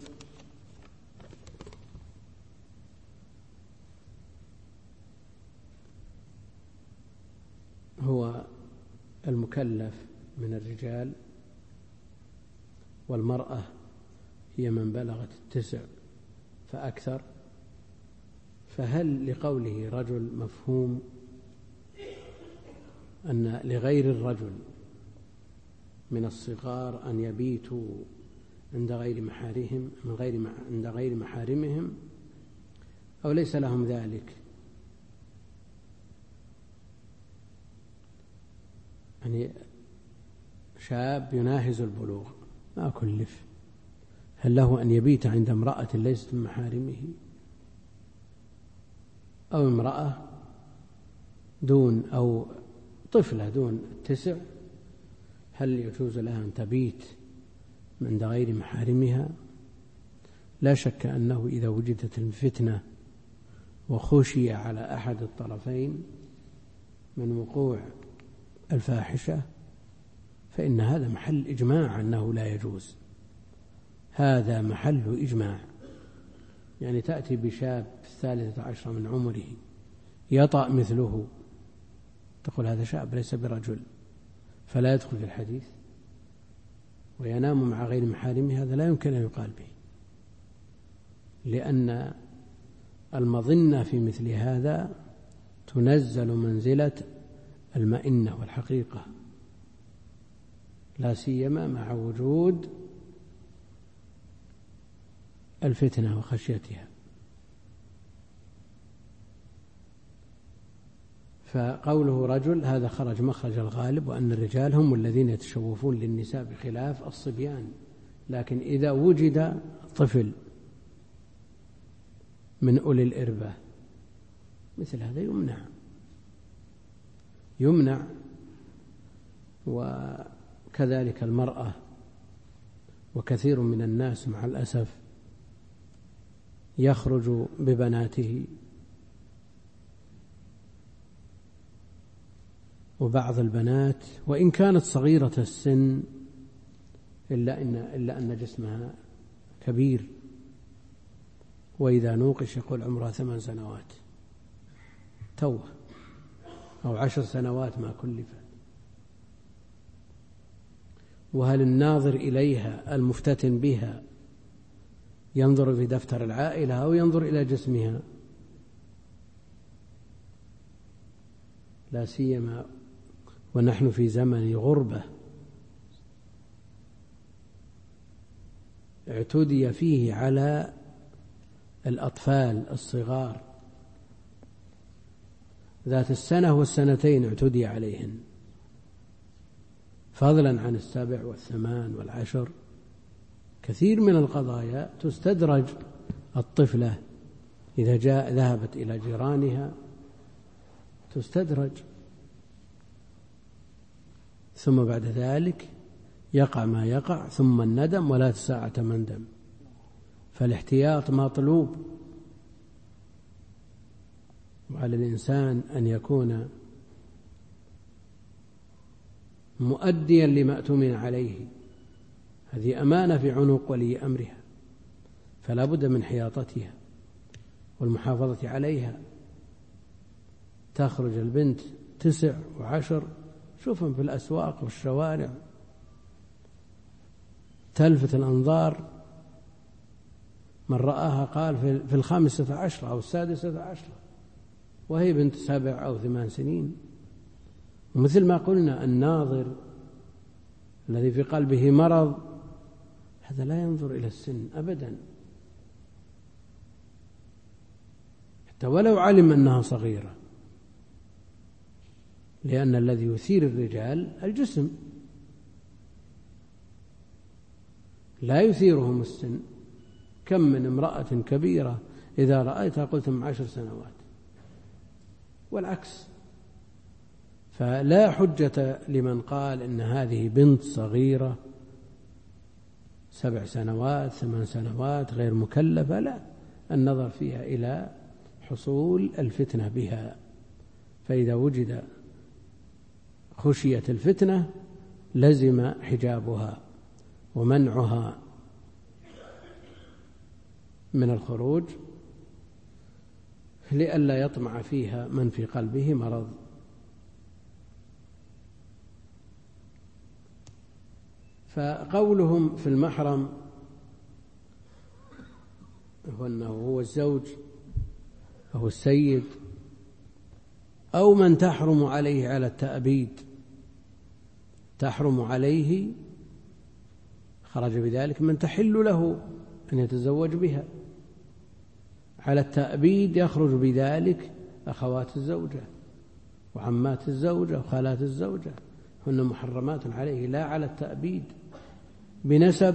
هو المكلف من الرجال، والمرأة هي من بلغت 9 فأكثر. فهل لقوله رجل مفهوم أن لغير الرجل من الصغار أن يبيتوا عند غير محارمهم عند غير محارمهم، أو ليس لهم ذلك؟ يعني شاب يناهز البلوغ ما كلف، هل له أن يبيت عند امرأة ليست من محارمه؟ أو امرأة دون أو طفلة دون 9 هل يجوز لها أن تبيت عند غير محارمها؟ لا شك أنه إذا وجدت الفتنة وخشي على أحد الطرفين من وقوع الفاحشة فإن هذا محل إجماع أنه لا يجوز. هذا محل إجماع. يعني تأتي بشاب 13 من عمره يطأ مثله، تقول هذا شاب ليس برجل فلا يدخل في الحديث، وينام مع غير محارمه، هذا لا يمكن أن يقال به، لأن المظنة في مثل هذا تنزل منزلة المئنة والحقيقة، لا سيما مع وجود الفتنة وخشيتها. فقوله رجل هذا خرج مخرج الغالب، وأن الرجال هم الذين يتشوفون للنساء بخلاف الصبيان. لكن إذا وجد طفل من أولي الإربة مثل هذا يمنع. وكذلك المرأة، وكثير من الناس مع الأسف يخرج ببناته، وبعض البنات وإن كانت صغيرة السن إلا أن جسمها كبير، وإذا نوقش يقول عمرها 8 سنوات توه، أو 10 سنوات ما كلفت. وهل الناظر إليها المفتتن بها ينظر في دفتر العائلة أو ينظر إلى جسمها؟ لا سيما ونحن في زمن غربة اعتدي فيه على الأطفال الصغار ذات السنة والسنتين، اعتدي عليهن، فضلا عن 7 و8 و10. كثير من القضايا تستدرج الطفلة إذا ذهبت إلى جيرانها تستدرج، ثم بعد ذلك يقع ما يقع، ثم الندم ولا ساعة مندم. فالاحتياط مطلوب، وعلى الإنسان أن يكون مؤديا لما اؤتمن عليه. هذه أمانة في عنق ولي أمرها، فلا بد من حياطتها والمحافظة عليها. تخرج البنت 9 و10 شوفهم في الأسواق والشوارع تلفت الأنظار، من رآها قال في 15 أو 16، وهي بنت 7 أو 8 سنين. ومثل ما قلنا الناظر الذي في قلبه مرض هذا لا ينظر إلى السن أبدا، حتى ولو علم أنها صغيرة، لأن الذي يثير الرجال الجسم لا يثيرهم السن. كم من امرأة كبيرة إذا رأيتها قلتم 10 سنوات، والعكس. فلا حجة لمن قال إن هذه بنت صغيرة 7 سنوات 8 سنوات غير مكلفة، لا، النظر فيها إلى حصول الفتنة بها. فإذا وجد خشية الفتنة لزم حجابها ومنعها من الخروج لئلا يطمع فيها من في قلبه مرض. فقولهم في المحرم هو أنه هو الزوج أو السيد أو من تحرم عليه على التأبيد، تحرم عليه خرج بذلك من تحل له أن يتزوج بها. على التأبيد يخرج بذلك أخوات الزوجة وعمات الزوجة وخالات الزوجة، هن محرمات عليه، لا على التأبيد بنسب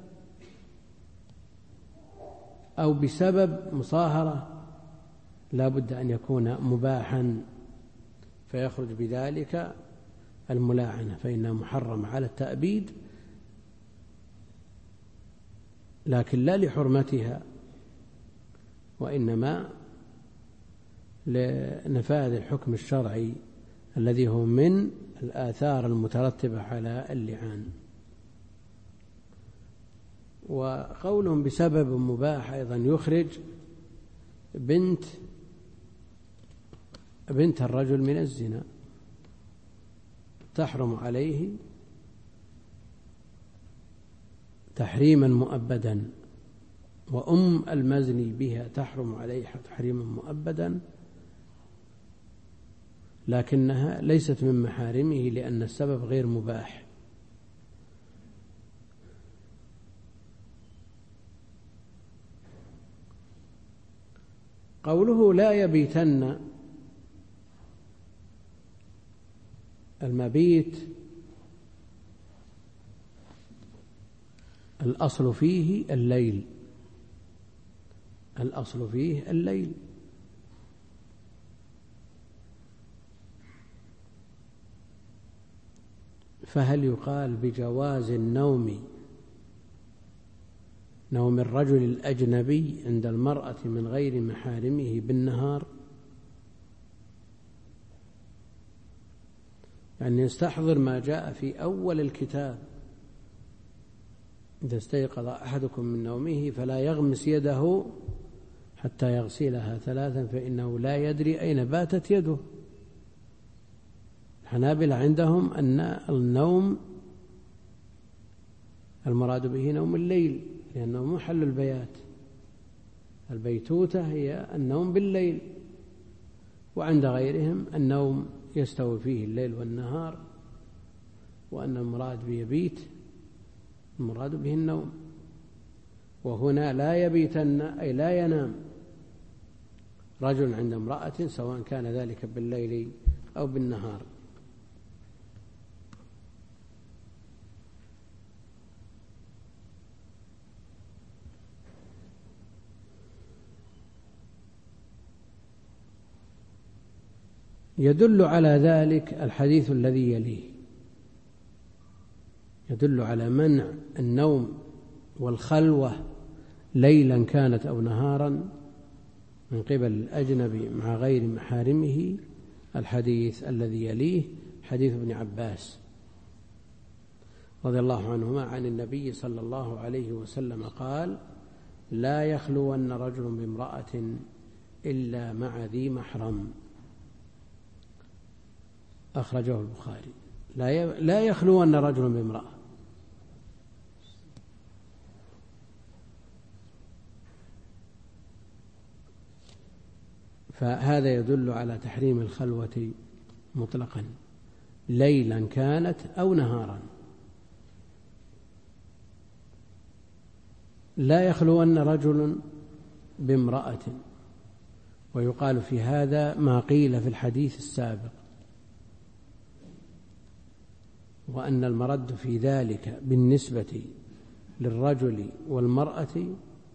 أو بسبب مصاهرة، لا بد أن يكون مباحا فيخرج بذلك الملاعنة، فإنها محرم على التأبيد لكن لا لحرمتها، وإنما لنفاذ الحكم الشرعي الذي هو من الآثار المترتبة على اللعان. وقولهم بسبب مباح أيضا يخرج بنت الرجل من الزنا، تحرم عليه تحريما مؤبدا، وأم المزني بها تحرم عليه تحريما مؤبدا، لكنها ليست من محارمه لأن السبب غير مباح. قوله لا يبيتن المبيت الأصل فيه الليل، الأصل فيه الليل، فهل يقال بجواز النوم، نوم الرجل الأجنبي عند المرأة من غير محارمه بالنهار؟ يعني يستحضر ما جاء في أول الكتاب: إذا استيقظ أحدكم من نومه فلا يغمس يده حتى يغسلها 3 فإنه لا يدري أين باتت يده. الحنابلة عندهم أن النوم المراد به نوم الليل، لأنه محل البيات، البيتوتة هي النوم بالليل، وعند غيرهم النوم يستوي فيه الليل والنهار، وأن المراد بيبيت المراد به النوم. وهنا لا يبيتن أي لا ينام رجل عند امرأة، سواء كان ذلك بالليل أو بالنهار. يدل على ذلك الحديث الذي يليه، يدل على منع النوم والخلوة ليلا كانت أو نهارا من قبل الأجنبي مع غير محارمه. الحديث الذي يليه حديث ابن عباس رضي الله عنهما عن النبي صلى الله عليه وسلم قال: لا يخلون رجل بامرأة إلا مع ذي محرم. أخرجه البخاري. لا يخلون رجل بامرأة، فهذا يدل على تحريم الخلوة مطلقا ليلا كانت أو نهارا. لا يخلون رجل بامرأة، ويقال في هذا ما قيل في الحديث السابق، وأن المرد في ذلك بالنسبة للرجل والمرأة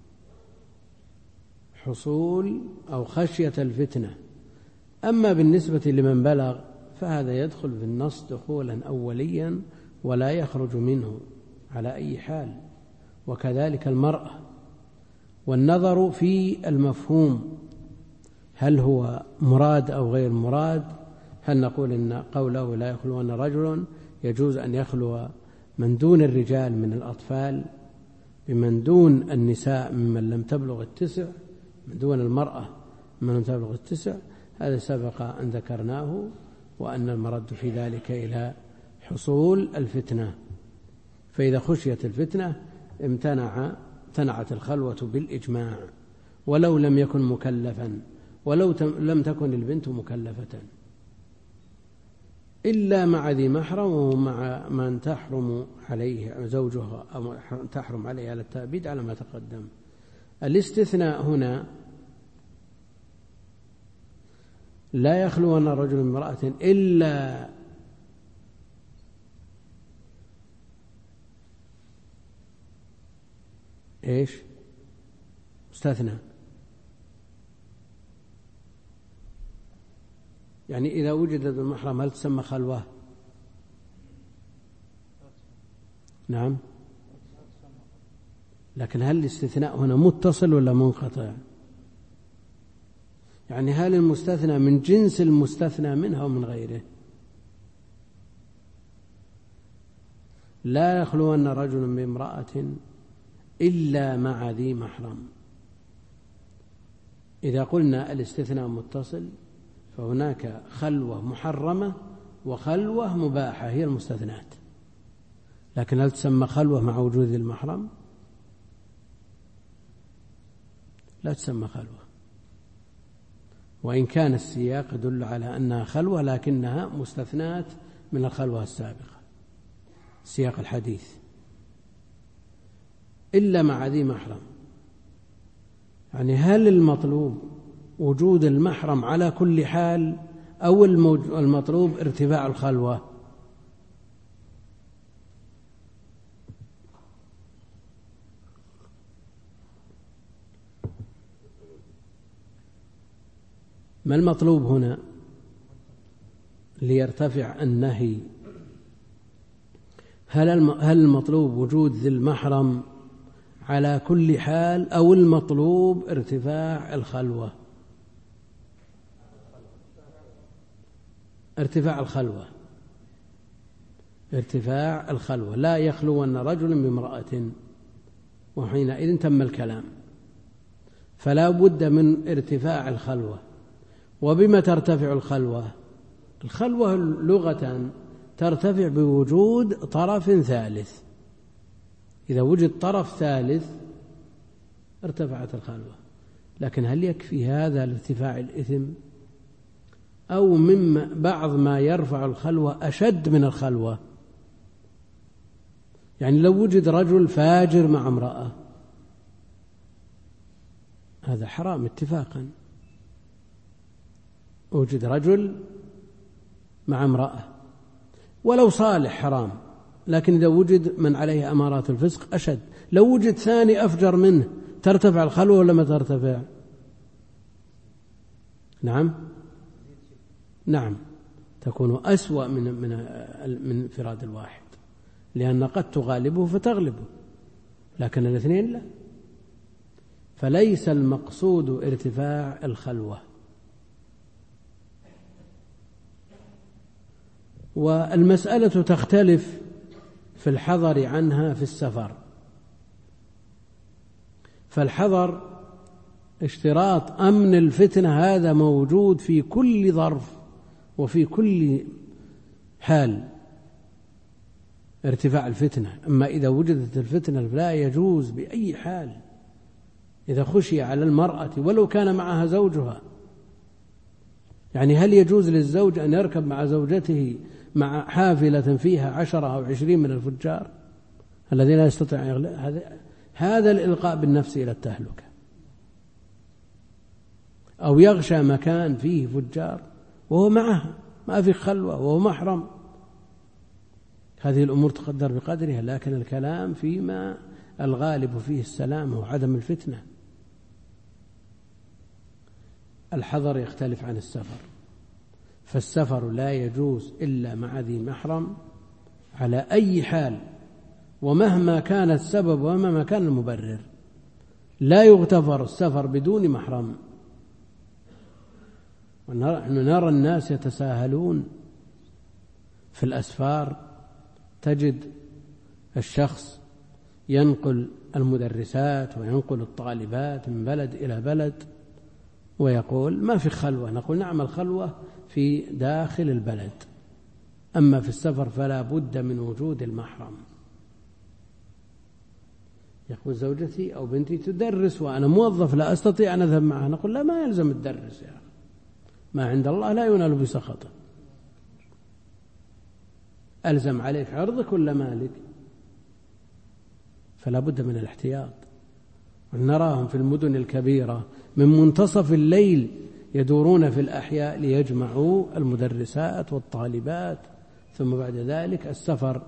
حصول أو خشية الفتنة. أما بالنسبة لمن بلغ فهذا يدخل في النص دخولا أوليا ولا يخرج منه على أي حال، وكذلك المرأة. والنظر في المفهوم، هل هو مراد أو غير مراد؟ هل نقول إن قوله لا يخلون رجل يجوز أن يخلو من دون الرجال من الأطفال بمن دون النساء ممن لم تبلغ 9، من دون المرأة من لم تبلغ 9؟ هذا سبق أن ذكرناه، وأن المرد في ذلك إلى حصول الفتنة. فإذا خشيت الفتنة امتنعت الخلوة بالإجماع، ولو لم يكن مكلفا، ولو لم تكن البنت مكلفة، إلا مع ذي محرم ومع من تحرم عليه زوجها أو تحرم عليه على التأبيد على ما تقدم. الاستثناء هنا: لا يخلون رجل من امرأة إلا إيش؟ مستثنى، يعني إذا وجدت المحرم هل تسمى خلوة؟ نعم، لكن هل الاستثناء هنا متصل ولا منقطع؟ يعني هل المستثنى من جنس المستثنى منها ومن غيره؟ لا يخلون رجل بامرأة إلا مع ذي محرم. إذا قلنا الاستثناء متصل فهناك خلوة محرمة وخلوة مباحة هي المستثنات، لكن هل تسمى خلوة مع وجود المحرم؟ لا تسمى خلوة، وإن كان السياق يدل على أنها خلوة لكنها مستثنات من الخلوة السابقة، سياق الحديث إلا مع ذي محرم. يعني هل المطلوب وجود المحرم على كل حال أو المطلوب ارتفاع الخلوة؟ ما المطلوب هنا ليرتفع النهي؟ هل المطلوب وجود ذي المحرم على كل حال أو المطلوب ارتفاع الخلوة؟ ارتفاع الخلوة، لا يخلون رجل بامرأة، وحينئذ تم الكلام. فلا بد من ارتفاع الخلوة. وبما ترتفع الخلوة؟ الخلوة لغة ترتفع بوجود طرف ثالث. إذا وجد طرف ثالث ارتفعت الخلوة. لكن هل يكفي هذا لارتفاع الإثم؟ أو مما بعض ما يرفع الخلوة أشد من الخلوة؟ يعني لو وجد رجل فاجر مع امرأة هذا حرام اتفاقا. وجد رجل مع امرأة ولو صالح حرام، لكن إذا وجد من عليه أمارات الفسق أشد. لو وجد ثاني أفجر منه ترتفع الخلوة ولا ما ترتفع؟ نعم تكون أسوأ من انفراد الواحد، لأن قد تغالبه فتغلبه، لكن الاثنين لا. فليس المقصود ارتفاع الخلوة. والمسألة تختلف في الحذر عنها في السفر. فالحذر اشتراط أمن الفتنة هذا موجود في كل ظرف وفي كل حال، ارتفاع الفتنة. أما إذا وجدت الفتنة لا يجوز بأي حال. إذا خشي على المرأة ولو كان معها زوجها، يعني هل يجوز للزوج أن يركب مع زوجته مع حافلة فيها 10 أو 20 من الفجار الذين لا يستطيع أن يغلب؟ هذا الإلقاء بالنفس إلى التهلكة. أو يغشى مكان فيه فجار وهو معها ما في خلوة وهو محرم. هذه الأمور تقدر بقدرها، لكن الكلام فيما الغالب فيه السلامة وعدم الفتنة. الحذر يختلف عن السفر. فالسفر لا يجوز إلا مع ذي محرم على أي حال، ومهما كان السبب ومهما كان المبرر. لا يغتفر السفر بدون محرم. ونحن نرى الناس يتساهلون في الأسفار. تجد الشخص ينقل المدرسات وينقل الطالبات من بلد إلى بلد ويقول ما في خلوة. نقول نعم الخلوة في داخل البلد، أما في السفر فلا بد من وجود المحرم. يقول زوجتي أو بنتي تدرس وأنا موظف لا أستطيع أن أذهب معها. نقول لا، ما يلزم الدرس يا أخي، ما عند الله لا ينال بسخطه. ألزم عليك عرضك ولا مالك؟ فلا بد من الاحتياط. ونراهم في المدن الكبيرة من منتصف الليل يدورون في الأحياء ليجمعوا المدرسات والطالبات، ثم بعد ذلك السفر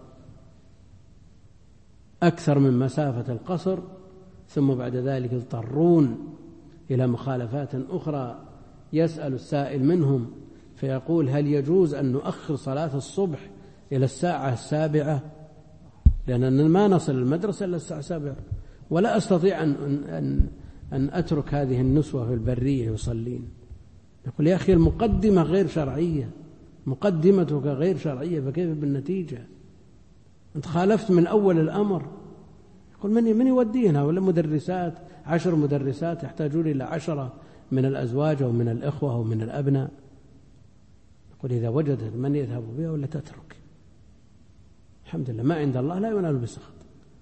أكثر من مسافة القصر، ثم بعد ذلك يضطرون إلى مخالفات أخرى. يسأل السائل منهم فيقول هل يجوز أن نؤخر صلاة الصبح إلى الساعة 7، لأننا ما نصل المدرسة إلا الساعة 7، ولا أستطيع أن أترك هذه النسوة في البرية يصلين. يقول يا أخي المقدمة غير شرعية، مقدمتك غير شرعية، فكيف بالنتيجة؟ أنت خالفت من أول الأمر. يقول من يودينا؟ ولا مدرسات 10 مدرسات يحتاجون إلى 10 من الأزواج أو من الإخوة أو من الأبناء. يقول إذا وجدت من يذهب بها ولا تترك. الحمد لله ما عند الله لا ينال بسخط.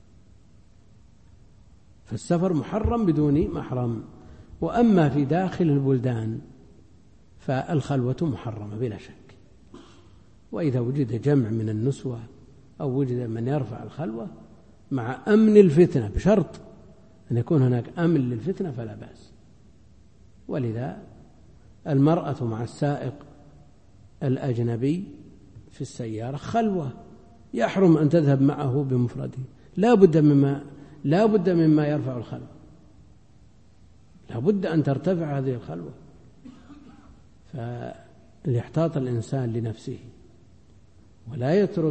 فالسفر محرم بدون محرم. وأما في داخل البلدان فالخلوة محرمة بلا شك. وإذا وجد جمع من النسوة أو وجد من يرفع الخلوة مع أمن الفتنة، بشرط أن يكون هناك أمن للفتنة فلا بأس. ولذا المرأة مع السائق الأجنبي في السيارة خلوة، يحرم أن تذهب معه بمفرده. لا بد مما يرفع الخلوة، لا بد أن ترتفع هذه الخلوة. فليحتاط الإنسان لنفسه ولا يترك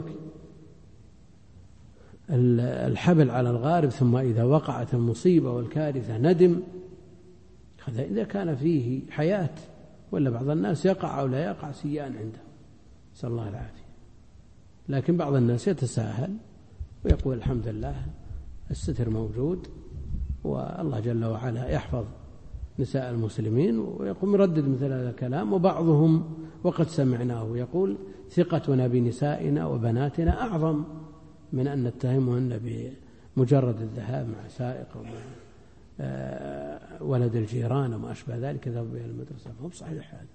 الحبل على الغارب ثم إذا وقعت المصيبة والكارثة ندم. هذا إذا كان فيه حياة، ولا بعض الناس يقع أو لا يقع سيان عنده، نسأل الله العافية. لكن بعض الناس يتساهل ويقول الحمد لله الستر موجود والله جل وعلا يحفظ نساء المسلمين، ويقوم يردد مثل هذا الكلام. وبعضهم وقد سمعناه يقول ثقتنا بنسائنا وبناتنا أعظم من أن نتهمهن بمجرد الذهاب مع سائق أو مع ولد الجيران وما أشبه ذلك يذهب إلى المدرسة. هو صحيح هذا،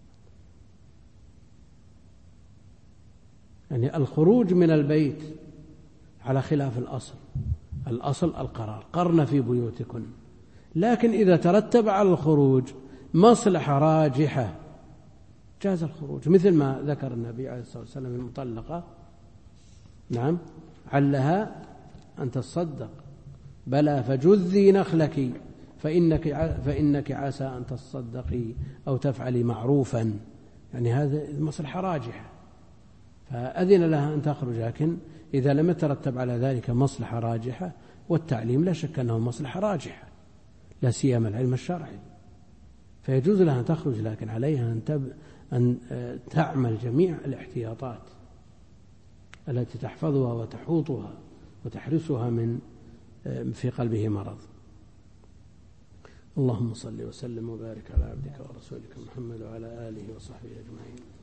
يعني الخروج من البيت على خلاف الأصل القرار، قرن في بيوتكن. لكن إذا ترتب على الخروج مصلحة راجحة جاز الخروج، مثل ما ذكر النبي عليه الصلاة والسلام المطلقة، نعم، علها أن تصدق، بلى فجذي نخلك فإنك عسى أن تصدقي أو تفعلي معروفا. يعني هذا مصلحة راجحة فأذن لها أن تخرج. لكن إذا لم يترتب على ذلك مصلحة راجحة، والتعليم لا شك أنه مصلحة راجحة لا سيما العلم الشرعي، فيجوز لها أن تخرج، لكن عليها أن تعمل جميع الاحتياطات التي تحفظها وتحوطها وتحرسها من في قلبه مرض. اللهم صل وسلم وبارك على عبدك ورسولك محمد وعلى آله وصحبه أجمعين.